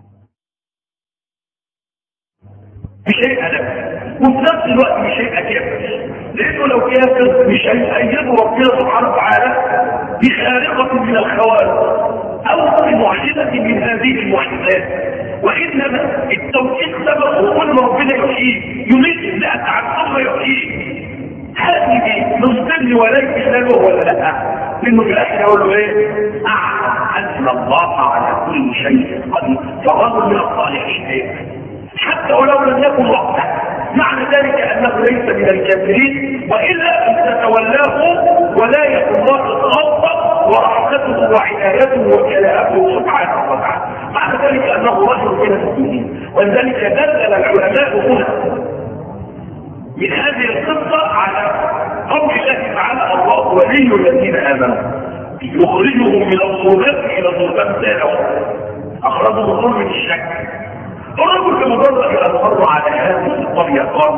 مش هيبقى نبي، وفي نفس الوقت مش هيبقى كافر، لأنه لو كافر مش هيأيده ربنا سبحانه وتعالى بخارقة من الخوارق أو بمعجزة من هذه المعجزات، وإنما التوحيد سبب كل ربنا يحييه، يميت لا تعد ثم يحييه. هذه نصدر وليس له ولا لا؟ لأنه في الآخر يقول له إيه؟ أعلم أن الله على كل شيء قدير، فالرجل من الصالحين إيه؟ حتى ولو لم يكن وقته. معنى ذلك أنه ليس من الكافرين، وإلا أن تتولاه ولاية الله الخاصة ورحمته وعنايته وكلاءته سبحانه وتعالى. معنى ذلك أنه رجل من المسلمين، ولذلك دلل العلماء هنا من هذه القصة على قول الله تعالى: الله ولي الذين آمنوا يخرجهم من الظلمات إلى الظلمات سالهم، أخرجهم الظلم من الشك. الرجل بمجرد أن مر على هذه القرية قال: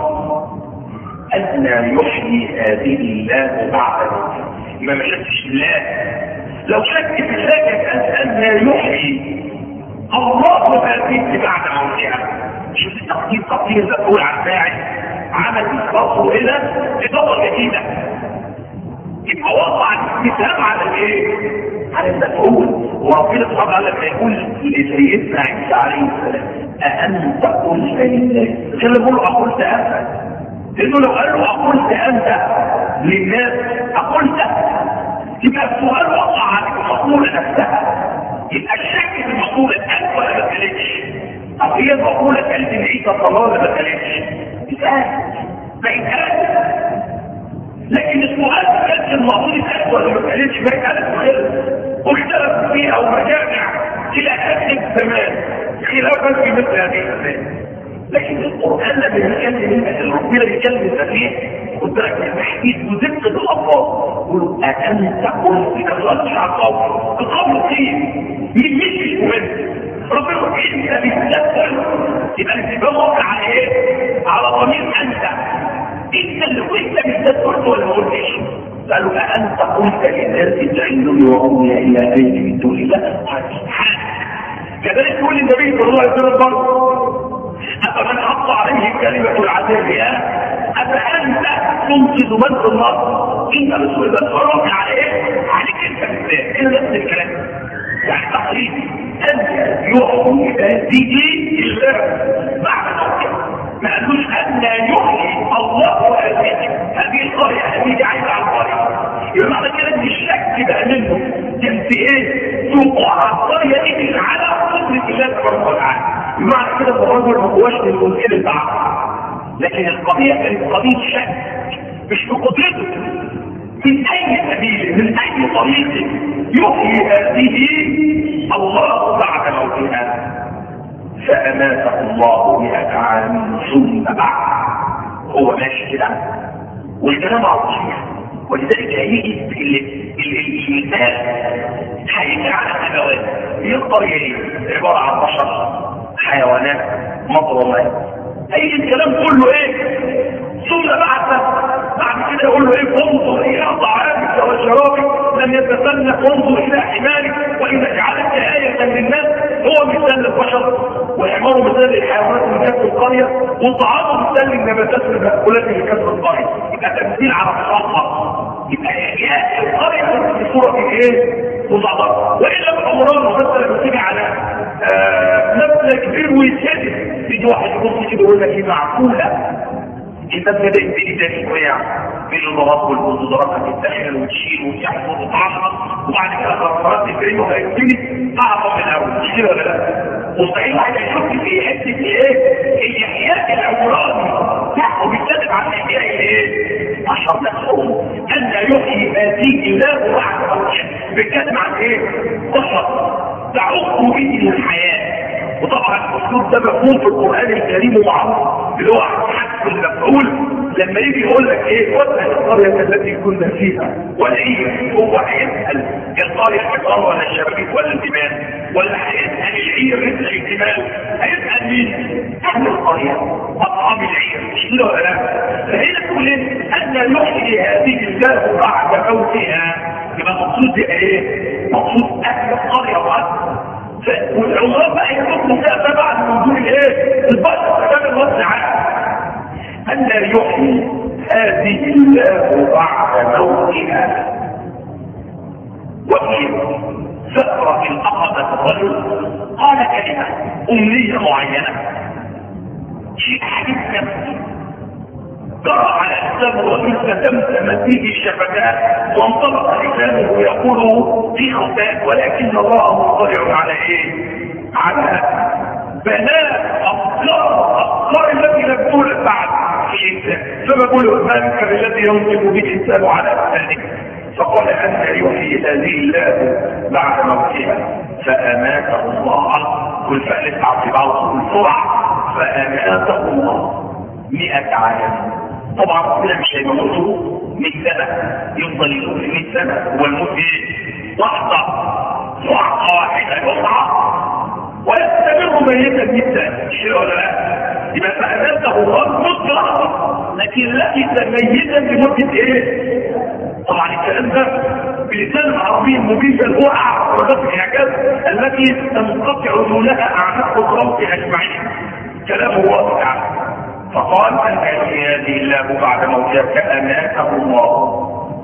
أن يحيي هذه الله بعد موته. ما شكش الله، لو شك في الله كان أن يحيي الله هذه بعد موتها. شوف التقدير، تقدير تقول عن فاعل عمل راسه هنا إضافة جديدة، يبقى وضع الاستفهام على الايه؟ على المفعول. وربنا سبحانه وتعالى لما يقول لسيدنا عيسى عليه السلام: أأنت قلت للناس؟ كان يقول أقلت أنت، لأنه لو قال له أقلت أنت للناس أقلت، يبقى السؤال وقع على المقولة نفسها، يبقى الشك في المقولة أنت ولا ما كانتش، أو هي المقولة كانت عيسى صلى الله عليه وسلم ما كانتش، يبقى فإنها. لكن السؤال كانت المقولة أنت ولا ما كانتش ما كانت خير، واختلف فيها ومجامع إلى آخر الزمان خلافا في مثل هذه الأمثلة. لكن القرآن لما يتكلم ربنا بيتكلم التفريق قدرك التحديد وزبط الألفاظ، يقولوا أأنت قلت كذلك عقاب القول قيم من مش مهم. ربنا يقول انت بتدخل، يبقى الانتباه واقع على ايه؟ على ضمير انت. انت اللي قلت بالذات قلت ولا ما قلتش؟ قالوا أأنت قلت للناس اتخذوني وأمي إلهين من دون الله؟ كذلك يقول النبي صلى الله عليه وسلم برضه أفمن حط عليه كلمة العذاب أفأنت تنقذ من في النار؟ إنت رسول الله فرض عليه عليك أنت بالذات إلى نفس الكلام يعني تقريب أن يحيي هذه الله بعد موته ما قالوش أن يحيي الله هذه القرية هذه عايزة على القرية يبقى معنى كده ان الشك بقى منه كان في ايه؟ توقع القرية دي على قدرة الله سبحانه وتعالى بمعنى كده الرجل ما هوش للمنكر البعض لكن القضية كانت قضية شك مش في قدرته من اي سبيل من اي طريق يحيي هذه الله بعد موتها فأماته الله مئة عام ثم بعد هو ماشي كده والكلام على الصحيح ولذلك هيجي المثال هيجي على حيوان يقدر ايه عبارة عن بشر حيوانات مضرمات هيجي الكلام كله ايه ثم بعد بعد كده يقول له ايه انظر الى طعامك وشرابك لم يتسنى انظر الى حمارك واذا جعلت آية للناس هو مثال للبشر وحماره مثال للحيوانات اللي كانت في القرية وطعامه مثال للنباتات والمأكولات اللي كانت في القرية يبقى تمثيل على الصحة يبقى يا القرية في صورة ايه مضادة وإلا الأمراض مثلا بتيجي على نفس كبير ويتشدد يجي واحد يبص كده يقول لك ايه معقولة الناس بدأت تيجي تاني ويع بين المرض والمضادات هتتدخل وتشيل وتحفظ وتعمل وبعد كده القرارات تجري وهيبتدي اعظم من الاول مش كده ولا لا؟ مستحيل واحد يشك في حته ايه؟ الاحياء العمراني لا وبيتكلم عن احياء الايه؟ اشهر نفسهم ان يحيي هذه الله بعد موتها بيتكلم عن ايه؟ بشر تعوق به الحياه وطبعا الاسلوب ده مفهوم في القران الكريم ومعروف اللي هو حسب المفعول لما يجي يقول لك ايه واسال القريه التي كنا فيها ولا ايه هو هيسال القريه الكبار ولا الشبابيك ولا الجبال ولا هيسال العير مثل الجبال هيسال مين؟ اهل القريه اصحاب العير مش كده ولا لا؟ فهنا تقول ايه؟ ان يحيي هذه الله بعد موتها يبقى المقصود ايه؟ مقصود اهل القريه وأهل والعمراء بقى يكون فيها تبع من دون الايه؟ البشر كان الوضع عام ان يحيي هذه الله بعد موتها وفي فترة الأخذة الرجل قال كلمة أمنية معينة شيء حديث نفسي جرى على لسان الرجل فتمتم فيه الشفتان وانطلق لسانه يقول في خطاء ولكن الله مطلع على ايه؟ على بناء افكار افكار التي لم تولد بعد في الانسان ثم يقول ذلك الذي ينطق به الانسان على لسانه فقال ان يحيي هذه الله بعد موتها فاماته الله والفعل تعطي بعض الفرع فاماته الله مئة عام طبعا كده مش هيموتوا مئة سنة يفضل يموت مئة سنة والموت ايه؟ لحظة لحظة واحدة يقطع ويستمر ميتا مئة سنة مش ولا لا؟ يبقى فأماته الله موت لحظة لكن لقيت ميتا لمدة ايه؟ طبعا الكلام ده بلسان العربي المبين هو اعرف درجات الاعجاز التي تنقطع دونها اعناق الخلق اجمعين كلامه واضح فقال ان يحيي هذه الله بعد موتها فاماته الله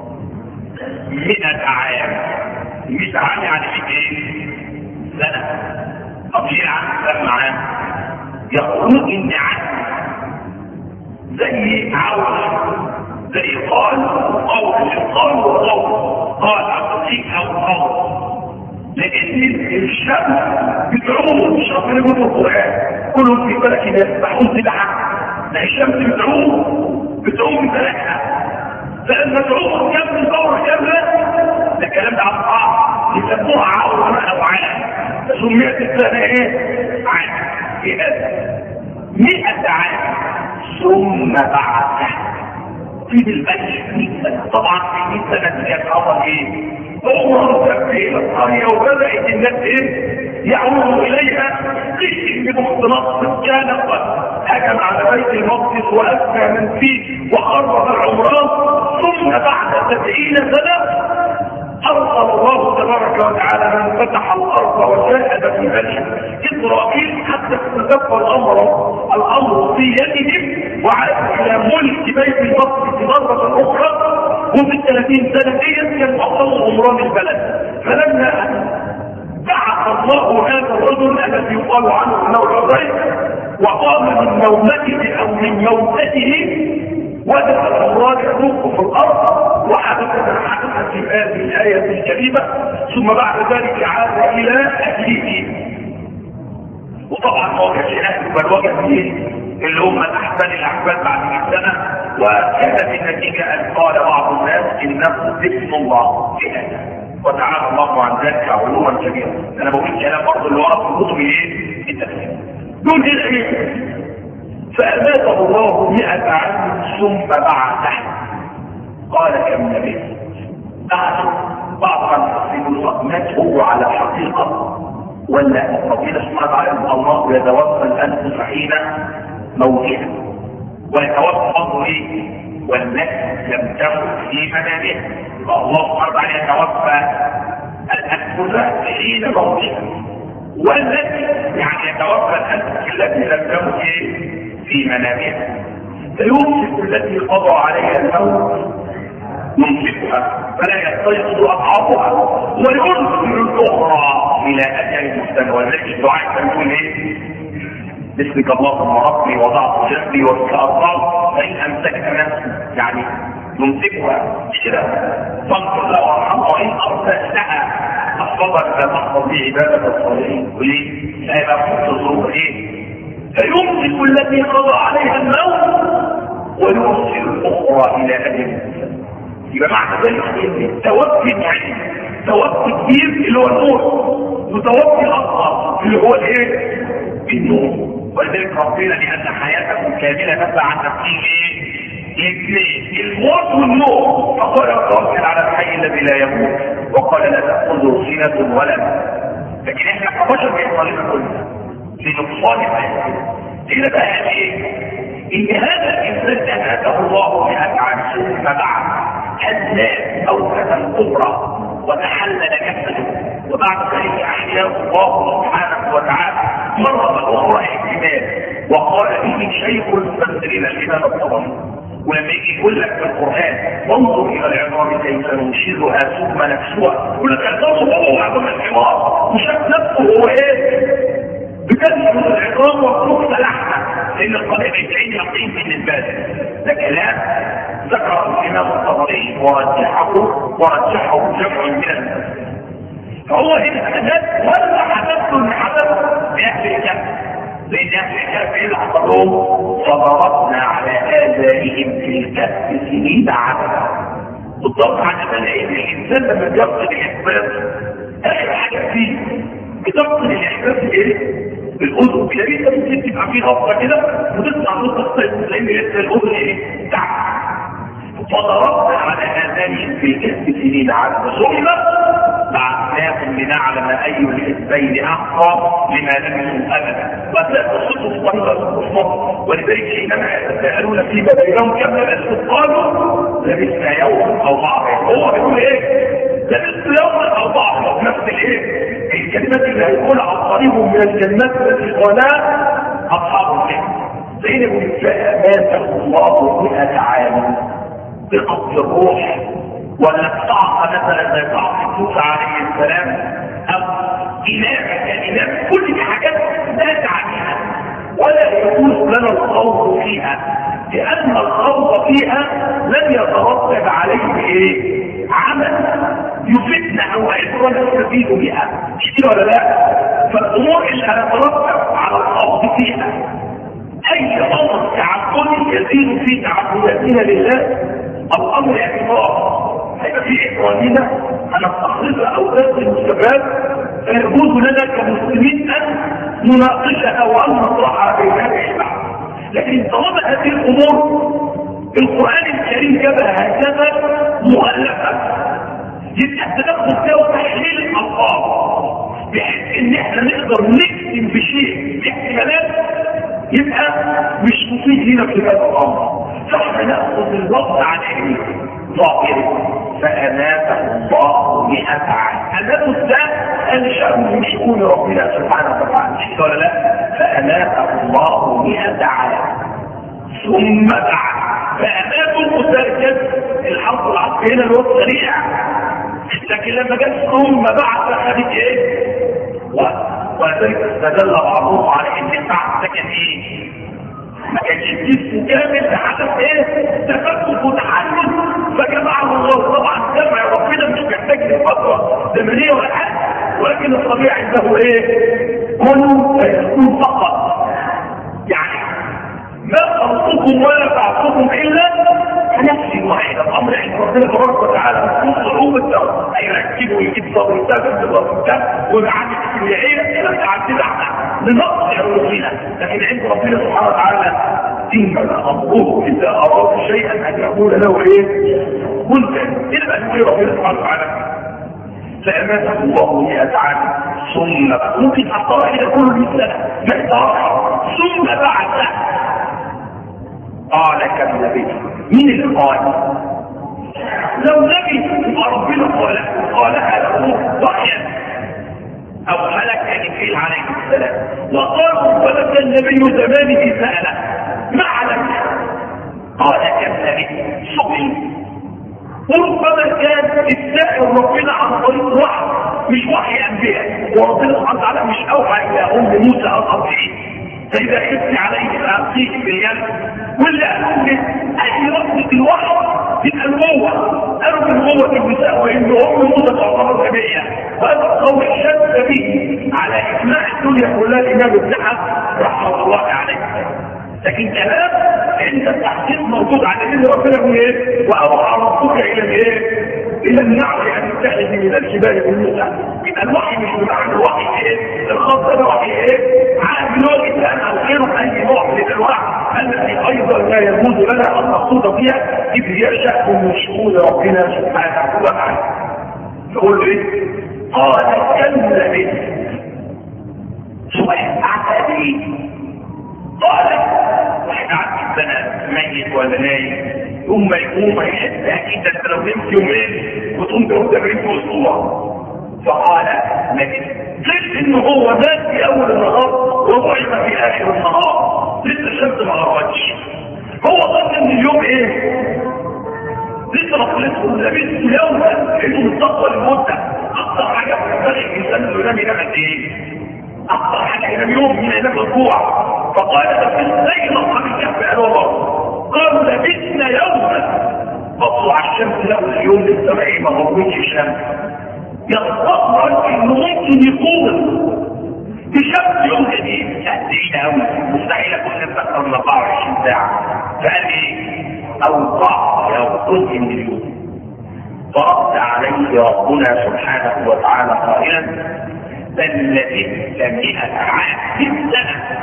مئة عام مئة عام يعني ايه؟ سنة طب ليه عام سنة عام؟ يقولون ان عام زي عوش زي قال قول قال وقول قال عقيق او قول لان الشمس بتعوم مش ربنا يقول في القران كلهم في فلك يسبحون سبحا لا الشمس بتعوم بتعوم بفلكها فلما تعوم كم دوره كامله ده الكلام ده على الصعب يسموها عوره او عام سميت السنه ايه؟ عام في هذا مئة عام ثم بعدها في البيت طبعا في مئة سنة كانت عمل ايه؟ عمر تبديل القرية وبدأت الناس ايه؟ يعودوا اليها قشي بمختلط كان قد هجم على بيت المقدس وأسمى من فيه وخرب العمران ثم ثم بعد سبعين سنة أرسل الله تبارك وتعالى من فتح الأرض وجاهد في بني إسرائيل حتى استتب الأمر الأمر في يدهم وعاد إلى ملك بيت المقدس مرة أخرى. وفي الثلاثين سنة دي كان أصل عمران البلد. فلما بعث الله هذا الرجل الذي يقال عنه أنه العزيز وقام من موته أو من موته ودخل الأمراض يدوق في الأرض وحدث ما حدث في هذه الآية الكريمة. ثم بعد ذلك عاد إلى أهله. وطبعا ما وجدش أهله بل وجد فيه اللي هم الأحسن الأحسن بعد سنة. وكانت النتيجة أن قال بعض الناس إنه اسم الله في هذا وتعالى الله عن ذلك علوما كبيرة. أنا بقول كلام برضه اللي ورا في كتب إيه؟ التفسير. دون إيه؟ فأماته الله مئة عام ثم بعثه. قال كم نبي بعث بعض المفسرين مات هو على حقيقة ولا القبيلة سبحانه وتعالى الله يتوفى الأنفس حين موتها ويتوفى الله ايه والنفس لم تمت في منامها. فالله سبحانه وتعالى يتوفى الأنفس حين موتها والتي يعني يتوفى الأنفس التي لم تمت في منامها. فيمسك التي قضى عليها الموت يمسكها فلا يستيقظ أضعافها ويرسل الأخرى إلى أجل مسلم. والذي دعاء يقول ايه؟ باسمك اللهم ربي وضعت جنبي وفي أرضاه فإن أمسكت نفسي يعني يمسكها كده فانظر لها وارحمها وإن أرسلتها أحفظك لا تحفظ بي عبادة الصالحين. وليه؟ لا يبقى فوق الظروف ايه؟ فيمسك التي قضى عليها الموت ويرسل الأخرى إلى أجل مسلم. يبقى معنى ذلك ان التوفي العلم توفي كبير اللي هو النور وتوفي الاصغر اللي هو الايه؟ النور. ولذلك ربنا لان حياتكم كامله نبع عن تفكير ايه؟ الاثنين الموت والنور. فقال توكل على الحي الذي لا يموت وقال لا تاخذه سنه ولا نوم. لكن احنا كبشر بيحصل لنا كلنا لنقصان حياتنا. هنا بقى ايه؟ ان هذا الانسان اماته الله مئة عام ثم بعد هزاء أوكة الكبرى وتحلل جسده وبعد ذلك أحياه الله سبحانه وتعالى مرة أخرى احتمال وقال به شيخ المفسرين الإمام الطبري. ولما يجي يقول لك في القرآن وانظر إلى العظام كيف ننشرها ثم نكسوها يقول لك العظام هو عظام الحمار وشاف نفسه هو إيه؟ بتنشر العظام وتكسى لحمة لأن القرآن العين يقين بالنسبة له. ده كلام ذكر الإمام الطبري ورجحه ورجحه جمع من الناس. فهو هنا حدث ولا حدث من حدث بأهل الكهف لأن أهل الكهف إيه اللي حصلهم؟ فضربنا على آذانهم في الكهف سنين عددا. بالضبط على ملايين الإنسان لما بيفقد الإحساس آخر حاجة فيه بتفقد الإحساس إيه؟ الأذن كده انت ممكن تبقى فيه غفرة كده وتطلع صوت الصيف لأن لسه الأذن إيه؟ تحت. فضربنا على آذانهم في كهف سنين عددا ثم بعثناكم لنعلم أي الحزبين أحصى لما لبثوا أبدا. وتلاقي الصوت الطريقة الصوت ولذلك حينما يتساءلون فيما بينهم كم لبثوا قالوا لبثنا يوما أو بعض. هو بيقول إيه؟ لبثنا يوما أو بعض. نفس الإيه؟ الكلمات اللي هيقول عن طريق من الكلمات التي قالها أصحاب الكهف. بينهم فأماته الله مئة عام بقبض الروح ولا الطاقة مثلا زي طاقة موسى عليه السلام أو إنابة كإنابة. كل دي حاجات لا تعنيها ولا يجوز لنا الخوض فيها لأن الخوض فيها لن يترتب عليه إيه؟ عمل يفيدنا أو عبرة نستفيد بها. مش كده ولا لا؟ فالأمور اللي هتترتب على الخوض فيها أي أمر تعبدي يزيد في تعبداتنا لله الأمر اعتراف هيبقى في إقرارنا أن نستخرج أوقات المستقبل فيجوز لنا كمسلمين أن نناقشها وأن نطرحها بين هذه البحث. لكن طالما هذه الأمور القرآن الكريم جابها هكذا مؤلفة يبقى تدخل فيها وتحليل الألفاظ بحيث إن إحنا نقدر نكتم بشيء باحتمالات يبقى مش مفيد لنا في هذا الأمر. فاحنا نأخذ الوضع عن علمه طائر فأماته الله مئة عام. أماته الساعة أن شأنه من شؤون ربنا سبحانه وتعالى مش ولا لا؟ فأماته الله مئة عام ثم بعث فأماته المترجم الحرب العسكرية اللي هو السريع. لكن لما جاء ثم بعث خدت ايه؟ وذلك استدل بعضهم على ان البعث ده كان ايه؟ ما كانش الجسم كامل لحدث ايه؟ تفكك وتحدث فجمعه الله. طبعا جمع ربنا مش محتاج لفتره زمنيه ولا حاجه، ولكن الطبيعي عنده ايه؟ كن فيكون فقط. يعني ما خلقكم ولا بعثكم الا نفس واحده. الامر عند ربنا تبارك وتعالى من صعوبه هيركبه ويجيب صبر وتاكل بصبر ومعامل كيميائيه الى تعديل لنقص علومنا. لكن عند ربنا سبحانه وتعالى انما امره اذا اراد شيئا ان يقول له ايه؟ كن الى بقى يقول ربنا سبحانه وتعالى فأماته الله مئة عام ثم ممكن أطلع إلى كل مثلة محتارة ثم بعد قال كم نبي. مين اللي قال؟ لو نبي ربنا قال قالها له وحيا أو ملك جبريل عليه السلام وقالوا ولك النبي زمانه سأله ما علم قال كم نبي صبي. وربما كان السائل ربنا عن طريق وحي مش وحي انبياء، وربنا سبحانه وتعالى مش اوحى الى ام موسى الاربعين فاذا خفت عليه فالقيه باليد. واللي قالوا لي اي رفض الوحي يبقى القوه قالوا بالقوه النساء وان ام موسى تعتبر نبيه. وهذا القول شد به على اجماع الدنيا كلها الامام ابن حزم رحمه الله عليه. لكن كلام عند التحقيق موجود على ان ربنا يقول ايه؟ واوحى ربك الى الايه؟ الى النعل ان تتخذ من الجبال بيوتا. يبقى الوحي مش بمعنى الوحي ايه؟ الخاص ده وحي ايه؟ عاد نوع الان او غيره اي نوع من الانواع التي ايضا لا يجوز لنا ان نخوض فيها اذ هي شأن من شؤون ربنا سبحانه وتعالى. يقول ايه؟ قال كلا به سؤال اعتقد ايه؟ قال واحد قاعد سنة ميت ولا نايم يوم ما يقوم يحس اكيد انت لو نمت يومين وتقوم تقوم تمرين في اسبوع. فقال لكن ليش انه هو مات في اول النهار وضعف في اخر النهار لسه الشمس ما غربتش. هو ظن ان اليوم ايه؟ لسه رفلته لبثت يوما انه مستقبل المده. اكثر حاجه بتنبغي الانسان انه ينام ينام قد ايه؟ اكثر حاجه ينام يوم من ينام اسبوع. فقال لبثنا نصحى الكهف قالوا الله قالوا لبثنا يوما فطلع الشمس له اليوم للسماء ما غربتش الشمس. يتصور انه ممكن يقوم بشمس يوم جديد تهدينا قوي مستحيل اكون اكثر من اربعة وعشرين ساعه. فقال ايه؟ او ضعف او جزء من اليوم. فرد عليه ربنا سبحانه وتعالى قائلا بل لبثت مئة عام في السنه.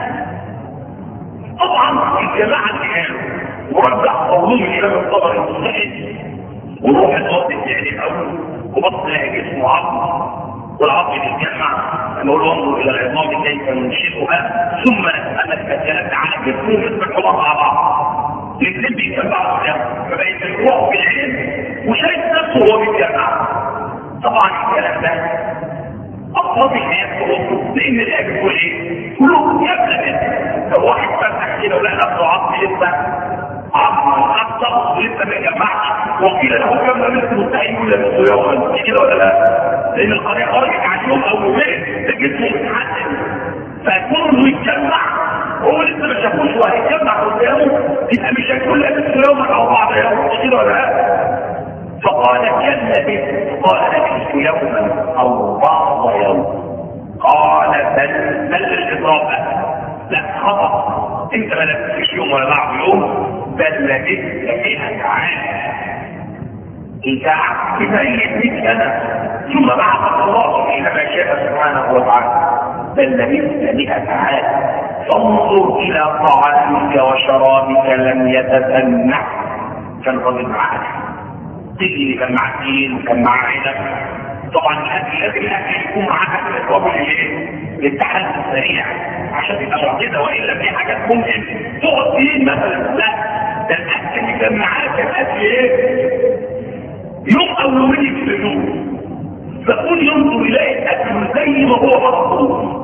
طبعا الجماعه اللي قالوا ورجع قولهم الامام الطبري المستحيل وروح الوقت الثاني الاول وبص لها جسمه عظم والعظم يتجمع نقول انظر الى العظام كيف ننشئها ثم نسالك اسئله على جسمه مثل الحمار مع بعض. الاثنين بيتجمعوا فبقيت الروح بالعلم وشايف نفسه وهو بيتجمع. طبعا الكلام ده اقرب الناس تقول لان الاجر يقول ايه؟ كلهم يبلغ لو واحد فتح كده ولا نفسه عظم لسه عظم اكثر لسه ما جمعش وقيل له كم لبثت مستحيل ولا لبثت يوما كده ولا لا؟ لان القضيه خرجت عن يوم او يومين الجسم يتحسن فكله يتجمع وهو لسه ما شافوش وهيتجمع قدامه يبقى مش هيكون لبثت يوما او بعض يوم كده ولا لا؟ فقال كم لبثت؟ قال لبثت يوما او بعض يوم. قال بل بل الاضافه لا خطا انت ما لبثتش يوم ولا بعض يوم بل لبثت مئة عام. انت قعدت ميت مئة سنه ثم بعث الله الى ما شاء سبحانه وتعالى بل لبثت مئة عام. فانظر الى طعامك وشرابك لم يتسنع. كان راجل معاك تجي كان مع الدين وكان مع عنب. طبعا الاكل لازم الاكل يكون معاه اكل الرجل ايه؟ للتحدي السريع عشان يبقى معجزه والا في حاجات ممكن تقعد فيه مثلا. لا ده الاكل اللي كان معاه كان اكل ايه؟ يوم اولين يفسدوه، فكل ينظر اليه اكل زي ما هو مطلوب.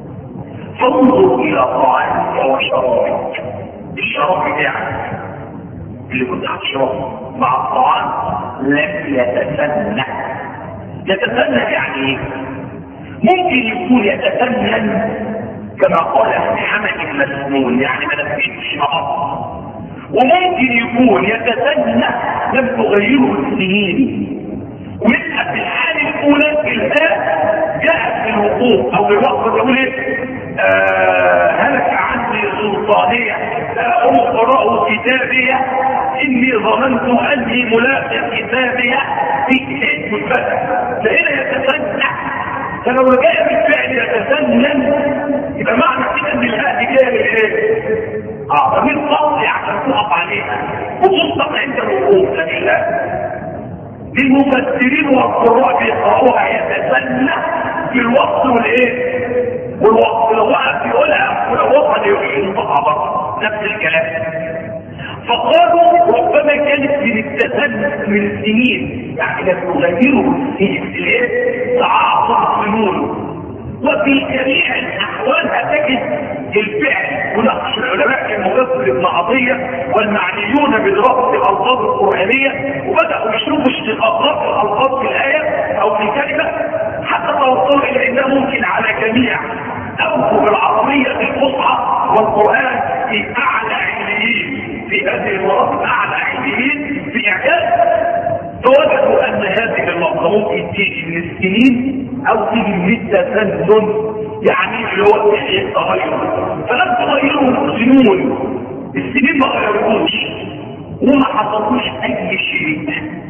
فانظر الى طعامك وشرابك، الشراب بتاعك اللي كنت هتشربه مع الطعام لم يتسنى. يتسنى يعني ايه؟ ممكن يكون يتسنن كما قال حمد المسنون، يعني ما نفسيش نقص، وممكن يكون يتسنى لم تغيره السنين، ويبقى في الحال الاولى الهاء جاءت في الوقوف او الوقت يقول ايه؟ آه هلك عني سلطانيه اقرأ كتابيه اني ظننت اني ملاق كتابيه في كتاب الفتح. فهنا يتسنى، فلو جاء بالفعل يتسنن يبقى معنى كده ان الهاء دي جايه بالايه؟ اه ضمير فصلي عشان تقف عليها وتصدق عند الوقوف. لكن لا، المفسرين والقراء بيقرأوها يتسنى في الوقت والايه؟ والوقت لو وقف يقولها ولو وقف ينطقها بره، نفس الكلام. فقالوا ربما كانت من التسنن من السنين، يعني لا تغيره الايه؟ تعاقب سنونه. وفي جميع الاحوال هتجد الفعل، ونقش العلماء كالمفسر ابن عطيه والمعنيون بدراسه الالفاظ القرانيه وبداوا يشوفوا اشتقاقات الالفاظ في الايه او في الكلمه، حتى توصلوا الى انها ممكن على جميع اوجه العربيه الفصحى والقران في اعلى عليين، في هذه المراتب اعلى عليين في اعجاز. فوجدوا ان هذه اللفظه ممكن تيجي من السنين او تيجي من التسنن، يعني اللي هو التغير. فلم تغيروا السنون، السنين ما غيروش وما حصلوش اي شيء،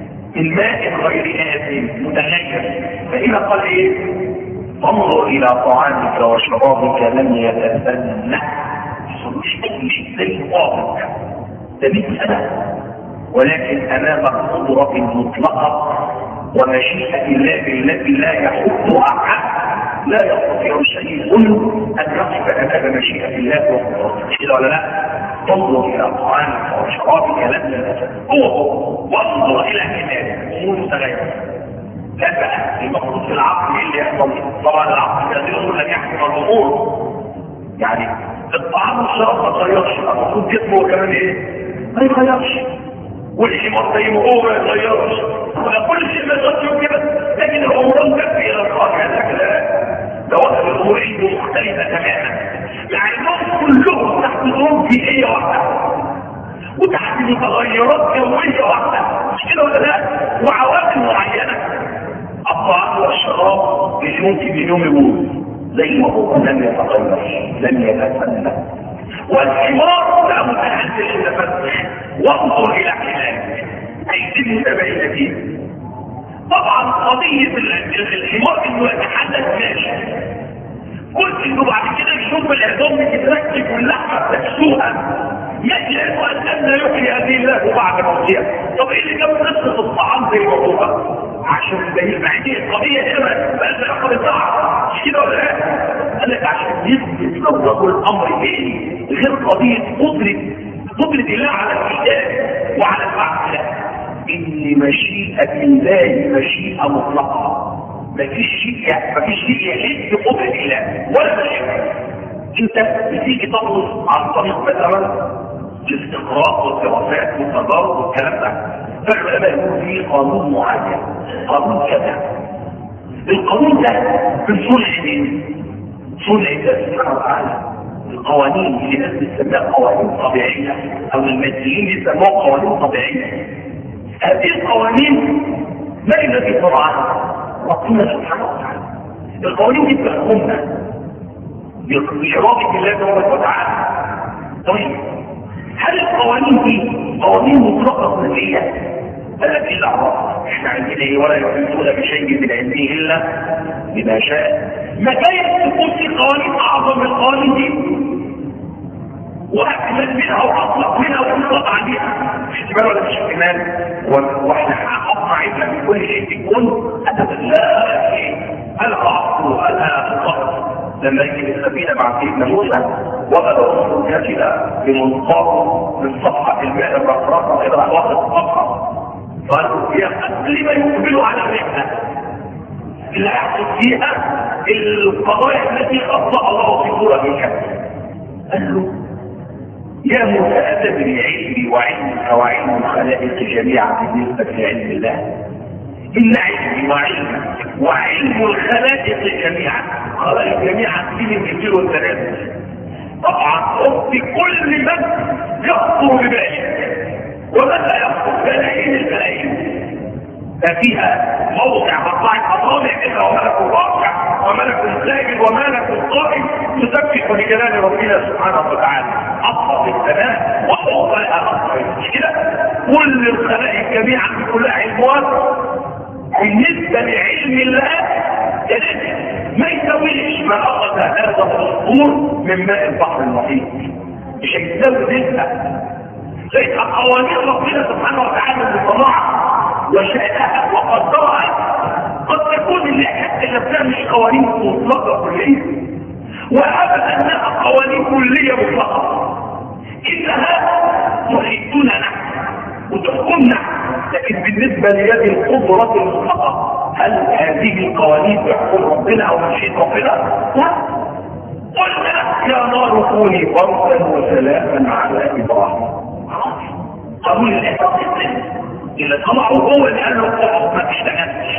الماء غير آثم متغير. فهنا قال ايه؟ انظر الى طعامك وشرابك لم يتسنى، ما حصلوش اي شيء زي الواقع ده مئة سنه، ولكن امامك قدرة مطلقة ومشيئة الله التي لا يحبها احد، لا يستطيع شيء ان يقف امام مشيئة الله وقدرته، كده ولا لا؟ انظر الى طعامك وشرابك لم يتسنى، وانظر الى كتابك، امور متغيرة. لا بقى المفروض في العقل ايه اللي يحصل؟ طبعا العقل الذي يقول لك يحكم الامور، يعني الطعام والشراب ما تغيرش، المفروض جسمه كمان ايه؟ ما يغيرش، والحمار زي ما هو ما يتغيرش، ولا كل شيء ما يتغيرش كده. لكن الامور تكفي الى الخارج، لكن ده وقت الامور عنده مختلفه تماما، مع انهم كلهم تحت ظروف بيئيه واحده وتحت متغيرات جويه واحده، مش كده ولا لا؟ وعوامل معينه. الطعام والشراب مش ممكن اليوم يبوظ زي ما هو، لم يتغير لم يتسنى. والحمار لا متحدث التفتح، وانظر الى حمارك ايدي متباينتين. طبعا قضيه الحمار انه يتحدث ماشي، قلت انه بعد كده يشوف العظام بتتركب واللحمه بتكسوها، يجب ان لا يحيي هذه الله بعد موتها. طب ايه اللي جاب قصه الطعام زي ما هو؟ عشان تبين معديه القضيه هنا بقى ياخد الطعام، مش كده ولا لا؟ قال لك عشان يثبت لو الامر ايه غير قضيه قدره قدره الله على الحياه وعلى البعث، ان مشيئه الله مشيئه مطلقه، مفيش شيء مفيش شيء يحد بقدره الله ولا مشيئه. انت بتيجي تطلب عن طريق مثلا الاستقراء والدراسات والتجارب والكلام ده، فالعلماء يقولوا فيه قانون معين، قانون كذا. القانون ده من صنع مين؟ صنع الله سبحانه وتعالى. القوانين اللي الناس بتسميها قوانين طبيعيه او الماديين بيسموها قوانين طبيعيه، هذه القوانين ما الذي طبعها؟ ربنا سبحانه وتعالى. القوانين دي بتحكمنا بإرادة الله سبحانه وتعالى. طيب هل القوانين دي قوانين مطلقة ذاتية؟ فلا في الأعراض، احنا عندنا ايه؟ ولا يحيطون بشيء من علمه إلا بما شاء. ما كانت تكون في قوانين أعظم من القوانين دي واحتمال منها وأطلق منها وأطلق عليها، احتمال ولا مش احتمال؟ واحنا حققنا علمنا من كل شيء يكون أبدا لا شيء. العصر وأنا القصر لما يجي السفينة مع سيدنا موسى وبدأ السفينة كده بمنطقة من صفحة الماء الرقراقة كده راح واخد صفحة قالوا هي قبل ما يقبلوا على الرحله اللي هيحصل فيها القضايا التي خطأ الله في سوره الكهف. قال له يا موسى أتدري علمي وعلمك وعلم الخلائق جميعا بالنسبة لعلم الله؟ إن علمي وعلمك وعلم الخلائق جميعا، خلائق جميعا فيه الكثير والثلاثة. طبعا رب كل من يخطر ببالك ومتى يخطر بلايين البلايين ففيها موضع مطلع أطالع كده وملك الراجع وملك ساجد وملك قائم تسبح بجلال ربنا سبحانه وتعالى. أصل السماء وفوق لها أصل مش كده؟ كل الخلائق جميعا بكلها علموات بالنسبة لعلم الله جلال ما يسويش ما أخذ هذا الصخور من ماء البحر المحيط، مش هيساوي نسبة زي قوانين ربنا سبحانه وتعالى اللي صنعها وشاءها وقدرها. قد تكون الحاجات اللي فيها مش قوانين مطلقة كلية وأبدا أنها قوانين كلية مطلقة، إنها تحيطنا نحن وتحكمنا، لكن بالنسبة ليد القدرة المطلقة هل هذه القوانين تحكم ربنا أو مشيئة ربنا؟ لا. قلنا يا نار كوني بردا وسلاما على إبراهيم. قالوا لي الإحساس اللي طلعوا هو اللي قال له اقعد ما تشتغلش.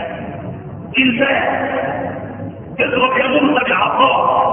الباب اضرب يا موسى بعصاه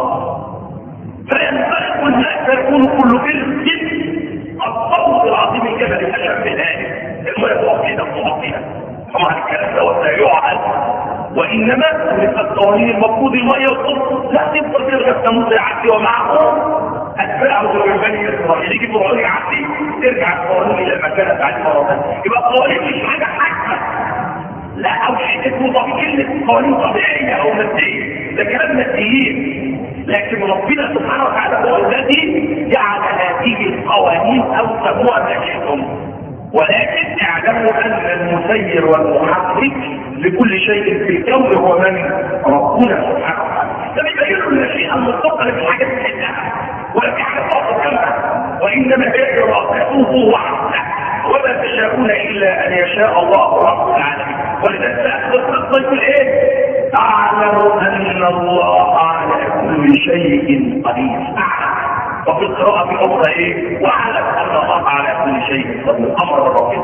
فينفلق الناس فيكون كل فرد الصوت العظيم الجبل الاشم بالآية الماء يقف كده وتقف كده. طبعا الكلام دوت لا يعقل، وانما من القوانين المفروض الماء يصب لا تفضل ترجع موسى يعدي ومعه اتباعه من بني اسرائيل يجي فرعون يعدي ترجع القوانين الى المكان بعد مره. يبقى القوانين مش حاجه حاكمه لا او شيء اسمه طبيعي قوانين طبيعيه او ماديه، ده كلام ماديين. لكن ربنا سبحانه وتعالى هو الذي جعل هذه القوانين او سموها ما شئتم، ولكن اعلموا ان المسير والمحرك لكل شيء في الكون هو من؟ ربنا سبحانه وتعالى. فبيبين لنا شيئا متصلا بالحاجه بتاعتها ولكن حاجه فاضله، وانما هي ارادته وحده وما تشاءون الا ان يشاء الله رب العالمين. ولذلك القصه يقول ايه؟ اعلم ان الله على كل شيء قدير. وفي القراءه الاخرى ايه؟ واعلم ان الله على كل شيء قدير. امر ربنا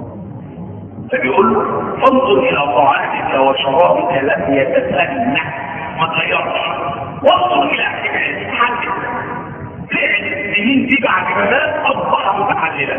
فبيقول له فانظر الى طعامك وشرابك لم يتسنى ما تغيرش، وانظر الى احتمالات حدث فعل السنين دي بعد ما مات اصبح متحللا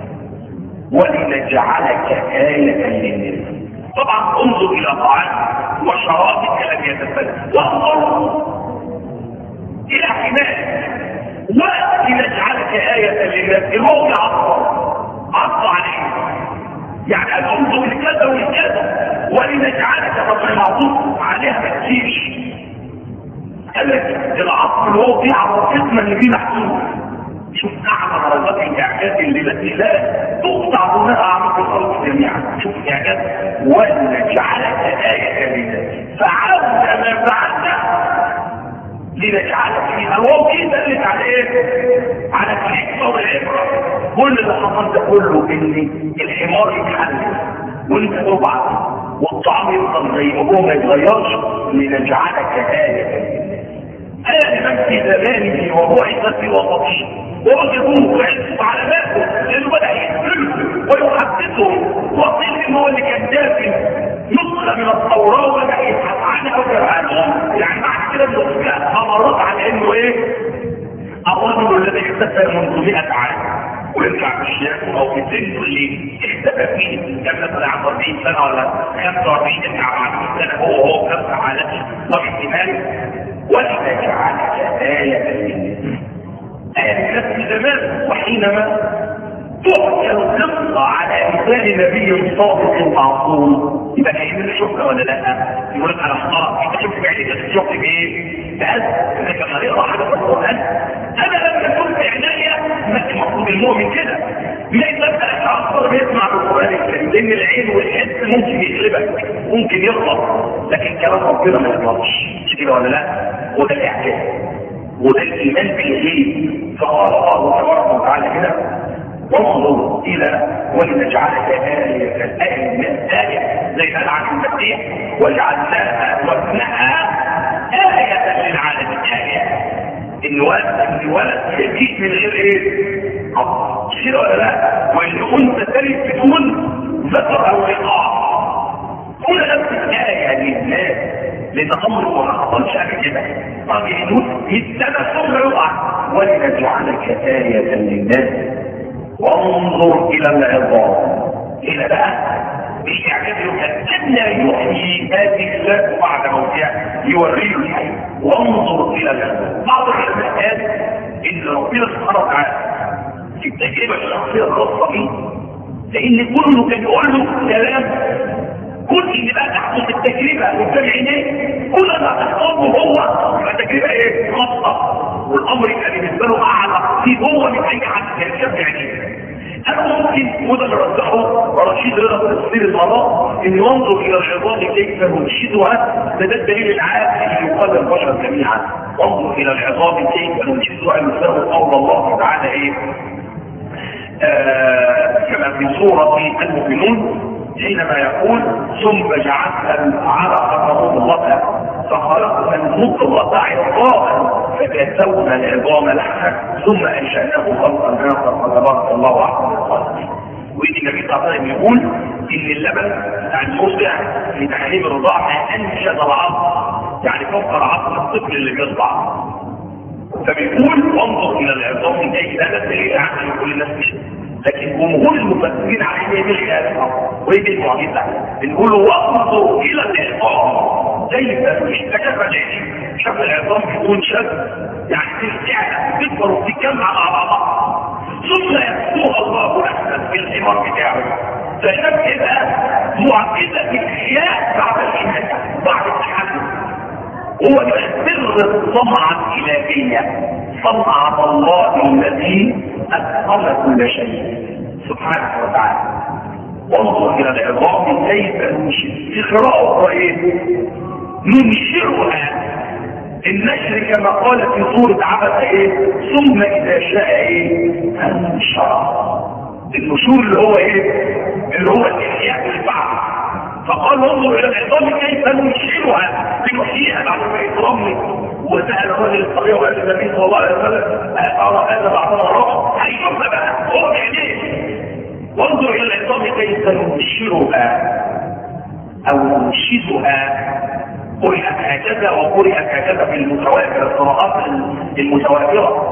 ولنجعلك آية للناس. طبعا انظر الى طعامك وشرابك لم يتسنى وانظر الى احتمالك ولنجعلك آية للناس. الموضع عطر عطر عليه يعني انظر لكذا ولكذا ولنجعلك رب المعطوف عليها ما تجيش. قال لك العطف اللي هو فيه عطفتنا اللي فيه محسوب. شوف اعلى درجات الاعجاز اللي لا تقطع دونها اعماق الخلق جميعا. شوف الاعجاز ولنجعلك آية للناس فعلت ما فعلت لنجعلك فيها. الواو دي دلت على ايه؟ على الحكمه والعبره. كل اللي حصل ده كله ان الحمار يتحلل وانت تبعت والطعام يفضل زي ما هو ما يتغيرش لنجعلك آية. آية من في زمانه وبعثة وسطه ووجدوه وعزوا على ماله لانه بدأ يسلمه ويحدثه وقيل ان هو اللي كان دافن نسخة من التوراة وبدأ يبحث عنها وجمعها. يعني بعد كده النسخة امرت على انه ايه؟ الرجل الذي اختفى منذ مئة عام ويرجع في الشام او في السن اللي اختفى فيه كان مثلا عن أربعين سنة ولا خمسة وأربعين يرجع بعد سنة هو هو خمسة على طب احتمال. ولنجعلك آية للناس. آية للناس في زمان وحينما تحكى القصة على لسان نبي صادق معصوم يبقى كأننا شفنا ولا لا؟ يقول لك انا اختار انت شفت بعيني بس شفت بايه؟ بأس انك لما نقرا حاجه في القرآن انا لما كنت عينيا المفروض المؤمن كده ما يبقى اكثر بيسمع بالقرآن الكريم لان العين والحس ممكن يقلبك ممكن يغلط، لكن كلام ربنا ما يغلطش كده ولا لا؟ وده الاعجاز وده الايمان بالغيب. فقال الله تبارك وتعالى كده وانظر الى ولنجعلك آية الآية من آية زي ما عن المسيح وجعلناها وابنها آية للعالم. آية الولد الولد يجيء من غير ايه؟ كده ولا لا؟ وان انت تلد بدون ذكر او لقاء. كل نفس الآية للناس لان امره ما حصلش قبل كده. طب يستنى ثم يقع ولنجعلك آية للناس وانظر الى العظام. الى بقى بيعملوا ان يحيي هذه الله بعد موتها يوريه الحي. وانظر الى العظام. بعض العلماء قال ان ربنا سبحانه وتعالى في التجربه الشخصيه الخاصه به لان كله كان يقول له كلام كل اللي بقى تحصل التجربه قدام عينيه كل ما تحصله هو يبقى تجربه ايه؟ خاصه والامر يبقى بالنسبه له اعلى في هو من اي حد كان شاف عينيه. انا ممكن وده اللي رجحه رشيد رضا في تفسير الغلاء ان ينظر الى العظام كيف ننشدها. ده الدليل العام اللي يقال البشر جميعا انظر الى العظام كيف ننشدها مثله قول الله تعالى ايه آه كما في سوره المؤمنون حينما يقول ثم جعلنا العلقه مضغه فخلقنا المضغه عظاما فكسونا العظام لحما ثم انشاناه خلقا اخر فتبارك الله احسن الخالقين. ويجي النبي صلى الله عليه وسلم يقول ان اللبن المرضع في تحريم الرضاعه انشد العظم يعني فوق العظم الطفل اللي بيرضع. فبيقول وانظر الى العظام كيف هذا الدليل عن كل الناس مش لكن جمهور المفسرين عليه مش هذا ويجي المعجزه بنقول وانظر الى العظام كيف مش تكفى جاهزين. شكل العظام بيكون شد يعني ترجع تكبر وتتجمع مع بعضها ثم يفتوها الله احسن في الحمار بتاعه. فشاف كده معجزه الاحياء بعد الحمايه بعد التحدث. هو سر الصنعه الالهيه صنعه الله الذي اتقن كل شيء سبحانه وتعالى. وانظر الى العظام كيف ننشر في قراءه ايه؟ ننشرها النشر كما قال في سورة عبس ايه ثم اذا شاء ايه انشر. النشور اللي هو ايه اللي هو الاحياء بالبعض. فقال انظر الى العظام كيف ننشرها بنحييها بعد ما يترمي. وسأل الرجل الصغير وقال النبي صلى الله عليه وسلم ارى هذا بعضنا رأى هيشوفنا بقى هو بعينيه. وانظر الى العظام كيف ننشرها او ننشدها. قرئت هكذا وقرئت هكذا في المتواتر القراءات المتواتره.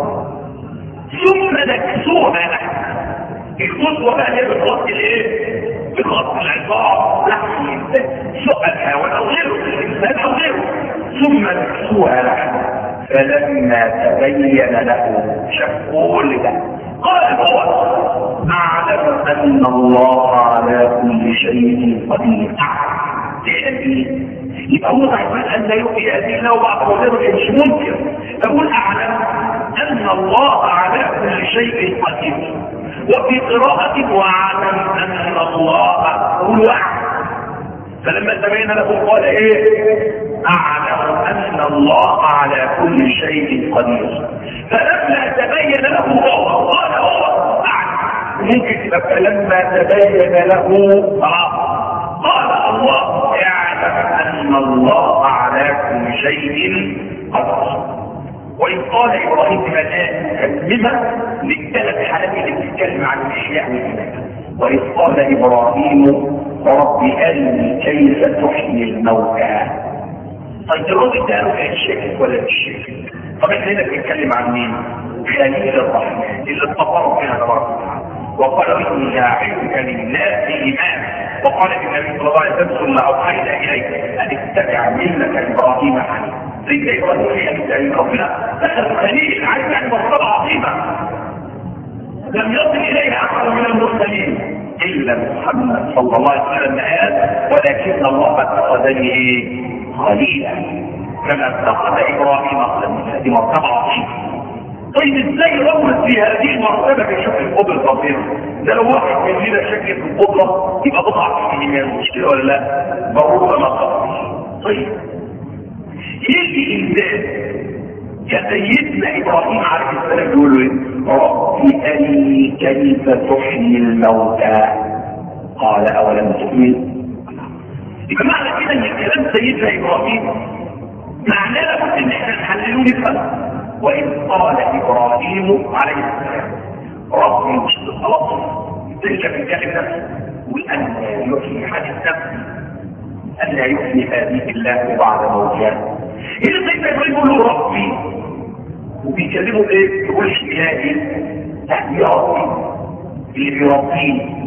ثم نكسوها لحم. الكسوه بقى هي بتغطي الايه؟ بتغطي العظام لحم الانسان سواء الحيوان او غيره الانسان او غيره. ثم نكسوها لحم فلما تبين له شاف كل ده قال هو اعلم ان الله على كل شيء قدير. يعني يبقى هو تعبان ان لا يؤتي هذه الله وبعض غيره مش ممكن. اقول اعلم ان الله على كل شيء قدير. وفي قراءة واعلم ان الله هو واحد. فلما تبين له قال ايه اعلم ان الله على كل شيء قدير. فلما تبين له هو قال هو اعلم. ممكن تبقى فلما تبين له قال الله يعلم ان الله على كل شيء قدير. وإن قال إبراهيم بمناه كلمة للثلاث حالات اللي بتتكلم عن الإحياء والإماتة. وإذ قال إبراهيم رب أرني كيف تحيي الموتى. طيب الراجل ده قالوا كان شاكك ولا مش شاكك؟ طب احنا هنا بنتكلم عن مين؟ خليل الرحمن اللي اتصرف فيها تبارك وتعالى. وقال إني جاعلك للناس إماما. وقال النبي صلى الله عليه وسلم ثم أوحينا إليك أن اتبع ملة إبراهيم حنيفا. ليس إبراهيم حنيفا يعني ربنا دخل خليل عايز يعني مرتبة عظيمة لم يصل إليها أحد من المرسلين إلا محمد صلى الله عليه وسلم قال ولكن الله اتخذني إيه؟ خليلا كما اتخذ إبراهيم خليلا. دي مرتبة عظيمة. طيب ازاي رمت في هذه المرتبة بشكل القدرة البصير؟ ده لو واحد من لنا شكل في القدرة يبقى بضع في الإيمان مش كده ولا لا؟ ضرورة ما قصر. طيب يجي إنسان كسيدنا إبراهيم عليه السلام يقول له إيه؟ رب أرني كيف تحيي الموتى قال أولم تؤمن. يبقى معنى كده ان الكلام سيدنا ابراهيم معناه لابد ان احنا نحلله نفهم. وإذ قال إبراهيم عليه السلام ربي مش بالخلاص تلك من كلمة نفسه وأن يحيي حديث نفسه أن لا يحيي هذه الله بعد موتها. إذا سيدنا إبراهيم يقول له ربي وبيكلموا إيه؟ يقول إلهي لا يا ربي اللي بيربيه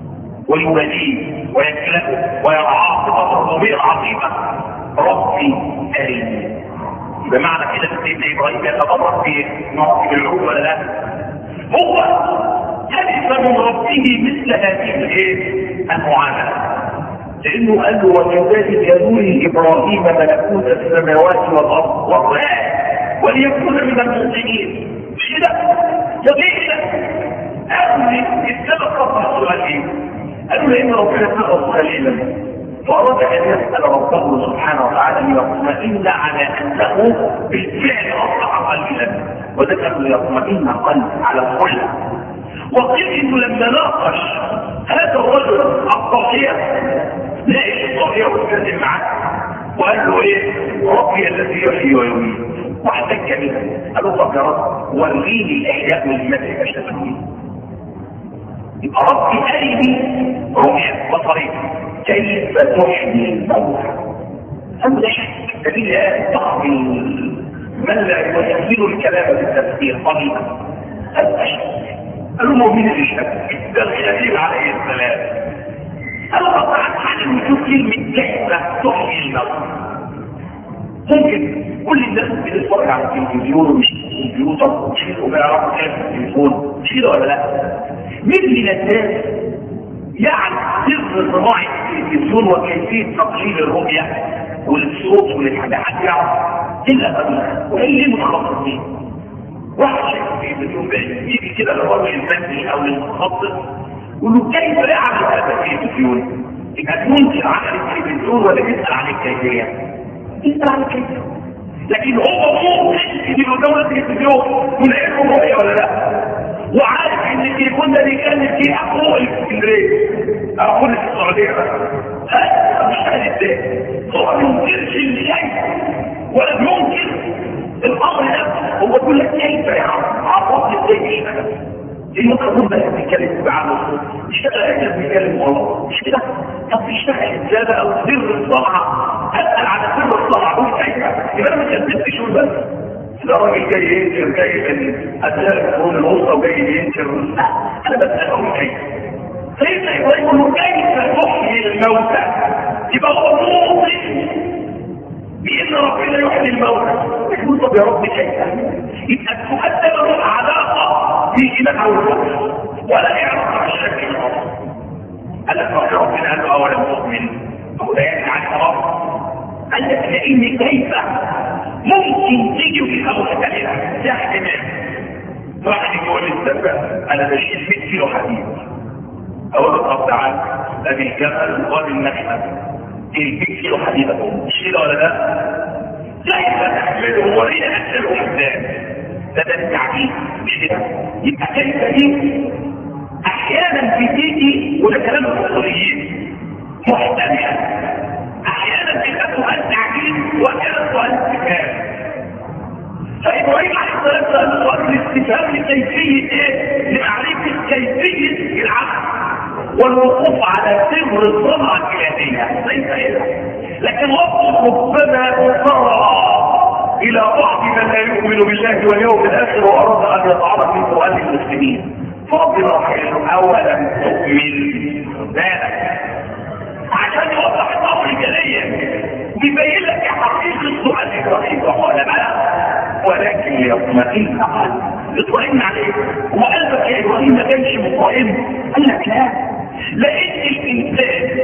ويوليه ويكلمه ويرعاه بقدر الربيع العظيمة ربي أرني. بمعنى كده سيدنا ابراهيم يتضرر في موقف العود ولا لا؟ هو يلزم من ربه مثل هذه الايه؟ المعامله. لانه قال له وكذلك نوري ابراهيم ملكوت السماوات والارض والرعايه وليكون من المؤمنين. مش كده؟ ليه كده؟ قال السبب رفع السؤال ايه؟ قالوا لان ربنا خلق خليلا فأراد أن يسأل ربه سبحانه وتعالى ليطمئن على أنه بالفعل أصبح قليلا وذكر ليطمئن قلب على الكل. وقيل إنه لما ناقش هذا الرجل الطاغية لقي الطاغية واتكلم معاه وقال له إيه؟ ربي الذي يحيي ويميت واحتج منه. قال له طب يا رب وريني الإحياء والمسيح الشتوي. يبقى ربي أرني رؤيا وطريقة كيف تحيي الموتى. أما ده شيء دليل ضعف من لا يحسن الكلام بالتفسير قليلا. هذا شيء قالوا مؤمن الشك ده الخليل عليه السلام. قالوا قطعا عن الوجود كلمة كيف تحيي الموتى. ممكن كل الناس بتتفرج على التلفزيون ومش الكمبيوتر وبيعرفوا كيف التليفون مش كده ولا لا؟ مين من الناس يعني سر صناعة التلفزيون وكيفية تقليل الرؤية والصوت والحاجات يعرف إلا أبناء وإيه متخصصين. واحد شايف التلفزيون بعيد يجي كده للراجل الفني أو للمتخصص يقول له كيف يعمل هذا التلفزيون؟ يبقى ممكن عمل التلفزيون ولا يسأل عن الكيفية؟ يسأل عن الكيفية. لكن هو ممكن يجي له دولة التلفزيون ولاقي رؤية ولا لا؟ وعارف ان التليفون ده بيكلم فيه اخوه الاسكندريه اخوه في السعوديه هذا مش عارف ازاي هو ما ينكرش اللي شايف ولا ينكر الامر ده. هو بيقول لك كيف يا عم عرفني ازاي بيشتغل ليه القانون ده بيتكلم بعمل بيشتغل ايه بيتكلم والله مش كده. طب بيشتغل ازاي بقى وسر الصنعه اسال على سر الصنعه قول كيف يبقى انا ما كذبتش بس ده راجل جاي ينكر جاي من أسئلة القرون الوسطى وجاي ينكر. أنا بسألهم كيف؟ سيدنا إبراهيم يقول له كيف تحيي الموتى؟ يبقى هو مؤمن بأن ربنا يحيي الموتى. يقول طب يا رب كيف؟ يبقى تقدم له علاقة بإيمان أو الكفر ولا يعرف عن الشك الأصل. قال لك ربنا قال له أولا مؤمن هو لا يعني عن رب. قال لك لأن كيف ممكن تيجي في اول كلمه ده احتمال. واحد يقول للسبب انا بشيل مية كيلو حديد اقول له طب تعال ده بالجبل وبالنخله ايه مية كيلو حديد اقول تشيل ولا لا؟ لا يبقى تحمله ورينا اكلهم ازاي ده ده التعديل مش كده. يبقى كيف دي احيانا بتيجي وده كلام الاصوليين محتمله احيانا تبقى سؤال تعجيل واحيانا سؤال استفهام. فابراهيم عليه السلام سال سؤال الاستفهام لكيفيه ايه؟ لمعرفه كيفيه العمل والوقوف على سر الصنعه الالهيه ليس كده. لكن وقت ربما صار الى بعض من لا يؤمن بالله واليوم الاخر واراد ان يتعرض من سؤال المسلمين فربنا رحمه اولا تؤمن ذلك عشان يوضح الامر جليا ويبين لك حقيقه سؤال ابراهيم وقال بلى ولكن ليطمئن قلبك. اطمئن عليه وقلبك يا ابراهيم ما كانش مطمئن. قال لك لا لان الانسان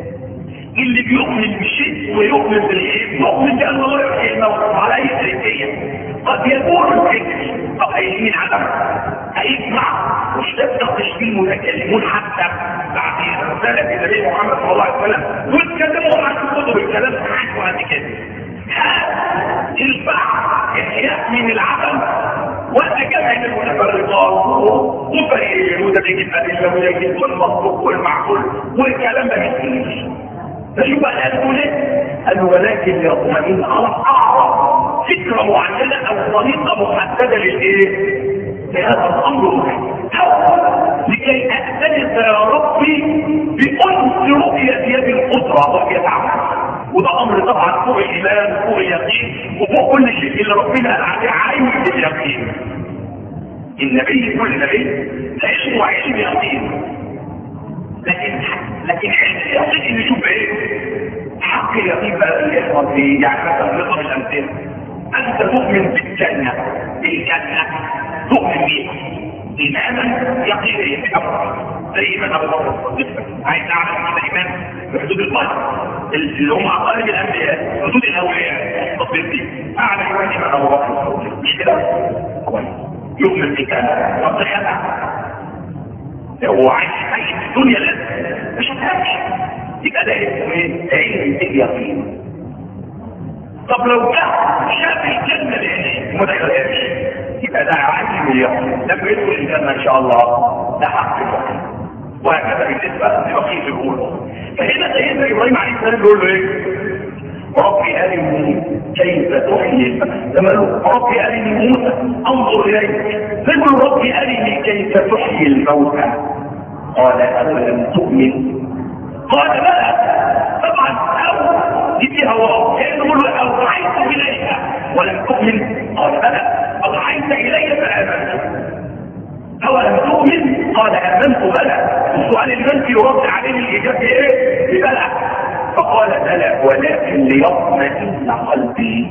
اللي بيؤمن بالشيء ويؤمن بالغيب يؤمن بان الله يحيي الموتى على اي كيفيه. قد يكون الفكر طب هيمين عدم هيسمع مش تبدا تشبيه المتكلمون حتى بعد رساله النبي محمد صلى الله عليه وسلم ويتكلموا عن كتب الكلام عنه وقد كده. البعض احياء من العدم ولا جمع بين المتفرقات وفريقين وده بيجيب ادله وده يجيب المطلوب والمعقول والكلام ده مش فشو بقى قالوا ليه؟ قالوا ولكن يطمئن على اعرف فكره معينه او طريقه محدده للايه؟ لهذا الامر لكي اعتنق يا ربي بانس رؤيه يد القدره وهي تعمل. وده امر طبعا فوق الايمان وفوق اليقين وفوق كل شيء اللي ربنا قال عليه عين اليقين. النبي كل نبي علم وعلم يقين، لكن لكن علم اليقين اللي شوف ايه؟ حق اليقين بقى اللي يحصل فيه. يعني مثلا نضرب الامثله، انت تؤمن بالجنه بالجنه تؤمن بيها ايمانا يقينيا زي ايمان ابو بكر. عايز اعرف كده ايمان بحدود البشر اللي هم اقارب الانبياء، حدود الاولياء التصديق اعلى ايمان ايمان ابو بكر، مش كده؟ كويس. يؤمن بكذا وبكذا هو عايش عايش في الدنيا لازم مش هتهمش، يبقى ده اسمه ايه؟ علم اليقين. طب لو جه شاف الجنه ليه وما دخلهاش يبقى ده علم اليقين. لما يدخل الجنه ان شاء الله ده حق اليقين. وهكذا بالنسبه لبقيه الامور. فهنا سيدنا ابراهيم عليه السلام بيقول له ايه؟ ربي ارني كيف تحيي الموتى. ربي ارني موسى انظر اليك. فقل ربي ارني كيف تحيي الموتى. قال أولم تؤمن؟ قال بلى. طبعا او دي فيها واو، كانه يقول له اوحيت اليك ولم تؤمن. قال بلى اوحيت الي فامنت. اولم تؤمن؟ قال امنت بلى. السؤال المنفي يرد عليه الاجابه ايه؟ بلى. فقال بلى ولكن ليطمئن قلبي.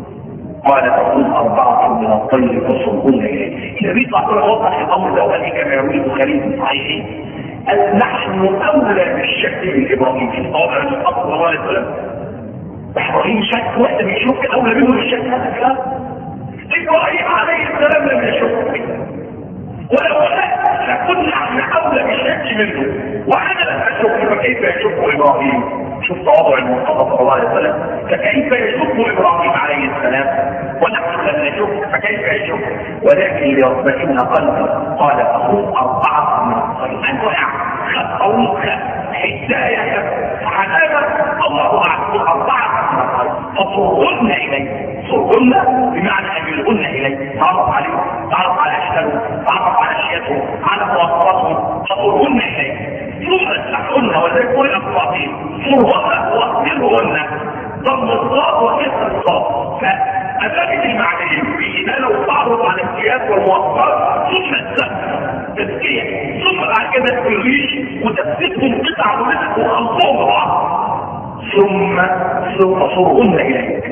قال تقول أربعة من الطير فصرهن إليه. النبي صلى الله عليه وسلم وضح الأمر ده وقال كما يريد خليل صحيح. قال نحن أولى بالشك من إبراهيم في طوابع الصلاة صلى الله عليه وسلم. إبراهيم شك واحدة من الشك أولى منه بالشك هذا الكلام. إبراهيم عليه السلام لم يشك ولو شك لكنا نحن أولى بالشك منه، وأنا لم أشك فكيف يشك إبراهيم؟ شوف تواضع المصطفى صلى الله عليه وسلم. فكيف يشك ابراهيم عليه السلام ونحن لم نشك فكيف يشك؟ ولكن ليطمئن قلبي. قال فخذ اربعه من الطير انواع خطوك حدايه حنانه الله اعلم اربعه من الطير فصرهن اليه. صرهن بمعنى اجلهن اليه. تعرف عليهم، تعرف على اشكالهم، تعرف على اشيائهم، على مواصفاتهم. فصرهن اليه ثم اسلحهن وذلك قرئ الصراطيل. صرهن واصبرهن ضم الصاد وكسر الصاد. فأفادت المعنيين بإيمان وتعرف على السياسة والمواصفات ثم السبب تزكية ثم بعد كده الريش وتثبتهم قطع ورزق وخلطهم بعض ثم ثم صرهن إليك.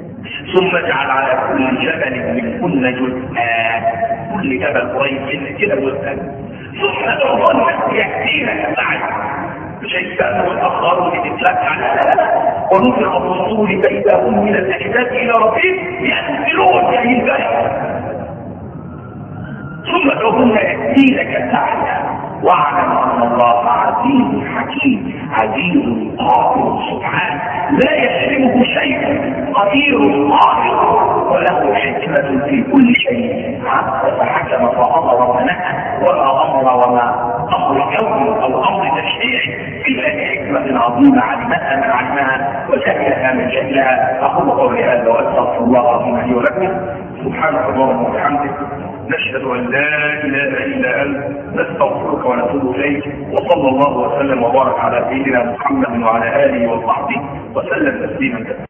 ثم اجعل على كل جبل منكن جزءا. كل جبل قريب من كده جزءا. ثم ادعوهن يأتينا بعد مش هيستأنوا الأخرار لتتلك على ونفق الرسول فإذا هم من الأجداد إلى ربهم يأتلون يعني البشر. ثم ادعوهن يأتينك سعيا واعلم أن الله عزيز حكيم عزيز قادر سبحانه لا يحرمه شيء قدير قادر وله حكمة في كل شيء. عبد فحكم فأمر ونهى ولا أمر وما أمر كوني أو أمر تشريعي إلا بحكمة عظيمة علمتها من علمها وجهلها من جهلها. أقول قولي هذا وأستغفر الله العظيم لي ولكم. سبحانك اللهم وبحمدك نشهد أن لا إله إلا أنت نستغفرك ونتوب إليك. وصلى الله وسلم وبارك على سيدنا محمد وعلى آله وصحبه وسلم تسليما كثيرا.